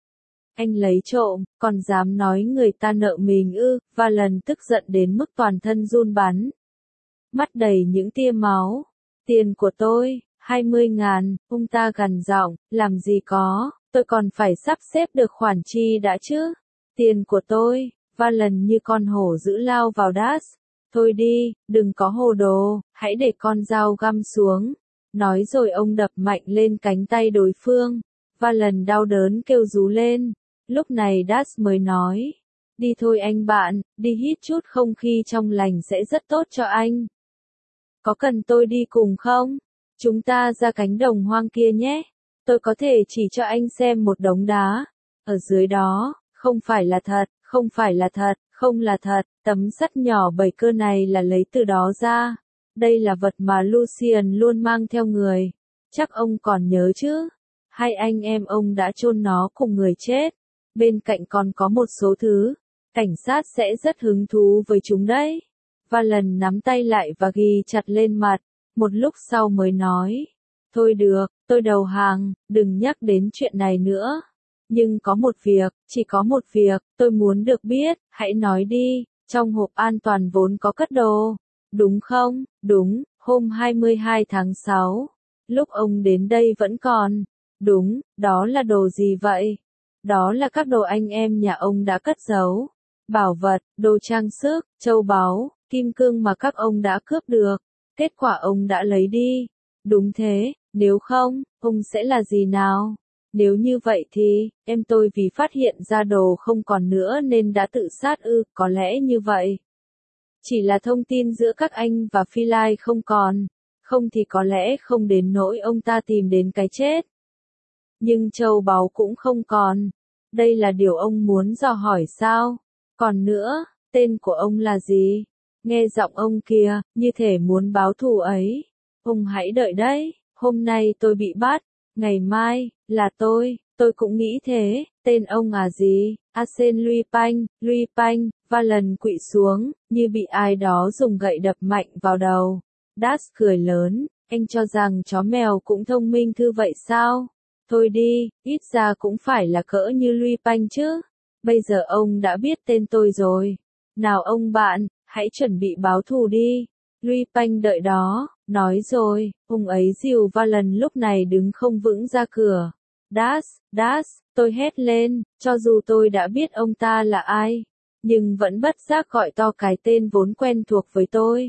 S1: Anh lấy trộm, còn dám nói người ta nợ mình ư, và lần tức giận đến mức toàn thân run bắn. Mắt đầy những tia máu. Tiền của tôi, hai mươi ngàn, ông ta gằn giọng, làm gì có, tôi còn phải sắp xếp được khoản chi đã chứ. Tiền của tôi, và lần như con hổ dữ lao vào Das. Thôi đi, đừng có hồ đồ, hãy để con dao găm xuống. Nói rồi ông đập mạnh lên cánh tay đối phương. Và lần đau đớn kêu rú lên. Lúc này Das mới nói. Đi thôi anh bạn, đi hít chút không khí trong lành sẽ rất tốt cho anh. Có cần tôi đi cùng không? Chúng ta ra cánh đồng hoang kia nhé. Tôi có thể chỉ cho anh xem một đống đá. Ở dưới đó, không phải là thật, không phải là thật, không là thật. Tấm sắt nhỏ bảy cơ này là lấy từ đó ra. Đây là vật mà Lucien luôn mang theo người. Chắc ông còn nhớ chứ? Hai anh em ông đã chôn nó cùng người chết. Bên cạnh còn có một số thứ. Cảnh sát sẽ rất hứng thú với chúng đấy. Và lần nắm tay lại và ghi chặt lên mặt. Một lúc sau mới nói. Thôi được, tôi đầu hàng, đừng nhắc đến chuyện này nữa. Nhưng có một việc, chỉ có một việc, tôi muốn được biết, hãy nói đi. Trong hộp an toàn vốn có cất đồ. Đúng không? Đúng, hôm hai mươi hai tháng sáu. Lúc ông đến đây vẫn còn. Đúng, đó là đồ gì vậy? Đó là các đồ anh em nhà ông đã cất giấu. Bảo vật, đồ trang sức, châu báu, kim cương mà các ông đã cướp được. Kết quả ông đã lấy đi. Đúng thế, nếu không, ông sẽ là gì nào? Nếu như vậy thì, em tôi vì phát hiện ra đồ không còn nữa nên đã tự sát ư, có lẽ như vậy. Chỉ là thông tin giữa các anh và Phi Lai không còn. Không thì có lẽ không đến nỗi ông ta tìm đến cái chết. Nhưng châu báu cũng không còn. Đây là điều ông muốn dò hỏi sao? Còn nữa, tên của ông là gì? Nghe giọng ông kia, như thể muốn báo thù ấy. Ông hãy đợi đấy, hôm nay tôi bị bắt, ngày mai, là tôi, tôi cũng nghĩ thế, tên ông là gì? Arsène Lupin, Lupin, Valen quỵ xuống, như bị ai đó dùng gậy đập mạnh vào đầu. Das cười lớn, anh cho rằng chó mèo cũng thông minh thư vậy sao? Thôi đi, ít ra cũng phải là cỡ như Lupin chứ. Bây giờ ông đã biết tên tôi rồi. Nào ông bạn, hãy chuẩn bị báo thù đi. Lupin đợi đó, nói rồi, ông ấy dìu Valen lúc này đứng không vững ra cửa. Das, Das, tôi hét lên, cho dù tôi đã biết ông ta là ai, nhưng vẫn bất giác gọi to cái tên vốn quen thuộc với tôi.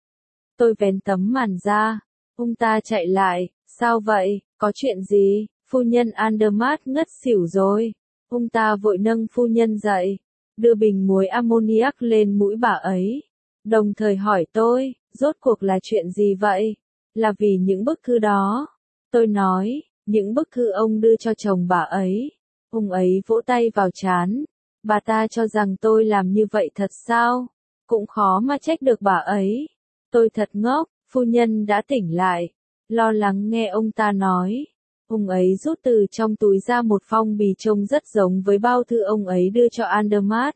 S1: Tôi vén tấm màn ra, ông ta chạy lại, sao vậy, có chuyện gì, phu nhân Andermatt ngất xỉu rồi. Ông ta vội nâng phu nhân dậy, đưa bình muối ammoniac lên mũi bà ấy, đồng thời hỏi tôi, rốt cuộc là chuyện gì vậy? Là vì những bức thư đó. Tôi nói, những bức thư ông đưa cho chồng bà ấy. Ông ấy vỗ tay vào trán. Bà ta cho rằng tôi làm như vậy thật sao? Cũng khó mà trách được bà ấy. Tôi thật ngốc, phu nhân đã tỉnh lại, lo lắng nghe ông ta nói. Ông ấy rút từ trong túi ra một phong bì trông rất giống với bao thư ông ấy đưa cho Andermatt.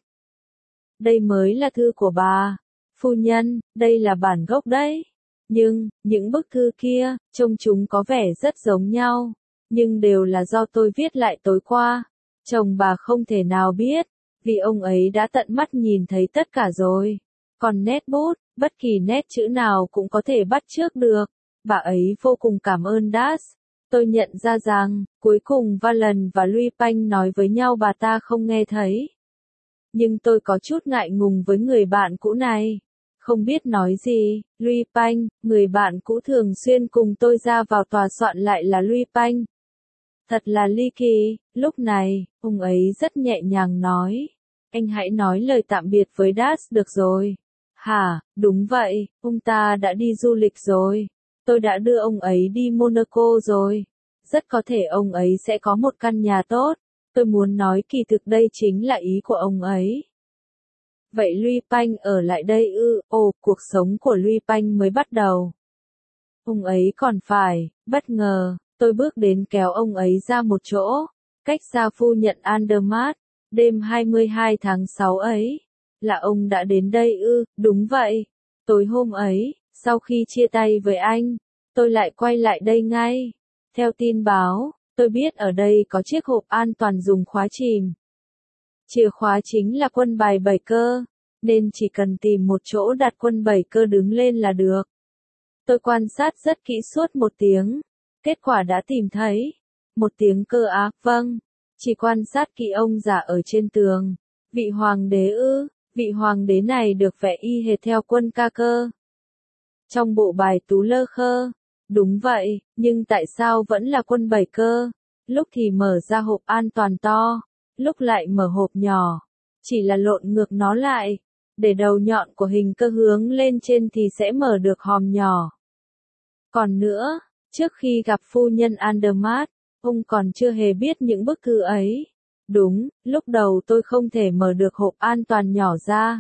S1: Đây mới là thư của bà. Phu nhân, đây là bản gốc đấy. Nhưng, những bức thư kia, trông chúng có vẻ rất giống nhau. Nhưng đều là do tôi viết lại tối qua. Chồng bà không thể nào biết, vì ông ấy đã tận mắt nhìn thấy tất cả rồi. Còn nét bút, bất kỳ nét chữ nào cũng có thể bắt chước được. Bà ấy vô cùng cảm ơn Das. Tôi nhận ra rằng, cuối cùng Valen và Lupin nói với nhau bà ta không nghe thấy. Nhưng tôi có chút ngại ngùng với người bạn cũ này. Không biết nói gì, Lupin, người bạn cũ thường xuyên cùng tôi ra vào tòa soạn lại là Lupin. Thật là ly kỳ, lúc này, ông ấy rất nhẹ nhàng nói. Anh hãy nói lời tạm biệt với Das được rồi. Hả, đúng vậy, ông ta đã đi du lịch rồi. Tôi đã đưa ông ấy đi Monaco rồi. Rất có thể ông ấy sẽ có một căn nhà tốt. Tôi muốn nói kỳ thực đây chính là ý của ông ấy. Vậy Lupin ở lại đây ư? Ồ, cuộc sống của Lupin mới bắt đầu. Ông ấy còn phải, bất ngờ, tôi bước đến kéo ông ấy ra một chỗ, cách xa phu nhận Andermatt, đêm hai mươi hai tháng sáu ấy. Là ông đã đến đây ư? Đúng vậy. Tối hôm ấy, sau khi chia tay với anh, tôi lại quay lại đây ngay. Theo tin báo, tôi biết ở đây có chiếc hộp an toàn dùng khóa chìm. Chìa khóa chính là quân bài bảy cơ, nên chỉ cần tìm một chỗ đặt quân bảy cơ đứng lên là được. Tôi quan sát rất kỹ suốt một tiếng, kết quả đã tìm thấy. Một tiếng cơ á, vâng, chỉ quan sát kỹ ông già ở trên tường. Vị hoàng đế ư, vị hoàng đế này được vẽ y hệt theo quân ca cơ. Trong bộ bài tú lơ khơ, đúng vậy, nhưng tại sao vẫn là quân bảy cơ? Lúc thì mở ra hộp an toàn to, lúc lại mở hộp nhỏ, chỉ là lộn ngược nó lại, để đầu nhọn của hình cơ hướng lên trên thì sẽ mở được hòm nhỏ. Còn nữa, trước khi gặp phu nhân Andermatt, ông còn chưa hề biết những bức thư ấy. Đúng, lúc đầu tôi không thể mở được hộp an toàn nhỏ ra.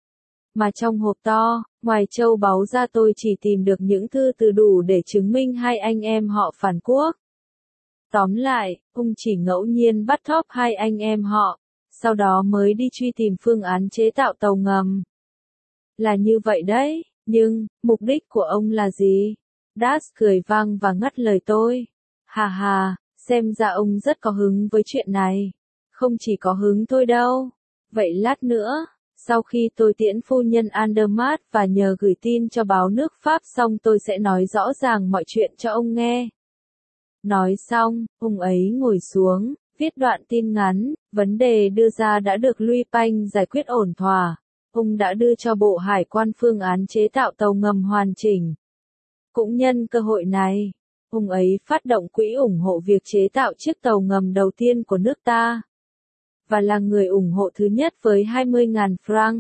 S1: Mà trong hộp to, ngoài châu báu ra tôi chỉ tìm được những thư từ đủ để chứng minh hai anh em họ phản quốc. Tóm lại, ông chỉ ngẫu nhiên bắt thóp hai anh em họ, sau đó mới đi truy tìm phương án chế tạo tàu ngầm. Là như vậy đấy, nhưng, mục đích của ông là gì? Das cười vang và ngắt lời tôi. Hà hà, xem ra ông rất có hứng với chuyện này. Không chỉ có hứng thôi đâu. Vậy lát nữa, sau khi tôi tiễn phu nhân Andermatt và nhờ gửi tin cho báo nước Pháp xong tôi sẽ nói rõ ràng mọi chuyện cho ông nghe. Nói xong, ông ấy ngồi xuống, viết đoạn tin ngắn, vấn đề đưa ra đã được Lupin giải quyết ổn thỏa. Ông đã đưa cho Bộ Hải quan phương án chế tạo tàu ngầm hoàn chỉnh. Cũng nhân cơ hội này, ông ấy phát động quỹ ủng hộ việc chế tạo chiếc tàu ngầm đầu tiên của nước ta. Và là người ủng hộ thứ nhất với hai mươi nghìn franc.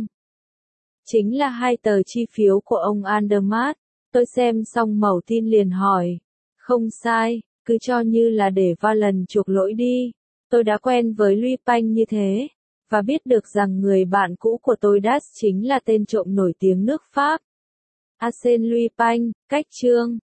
S1: Chính là hai tờ chi phiếu của ông Andermatt. Tôi xem xong mẩu tin liền hỏi. Không sai, cứ cho như là để Valen chuộc lỗi đi. Tôi đã quen với Lupin như thế. và biết được rằng người bạn cũ của tôi Das chính là tên trộm nổi tiếng nước Pháp. Arsène Lupin, cách chương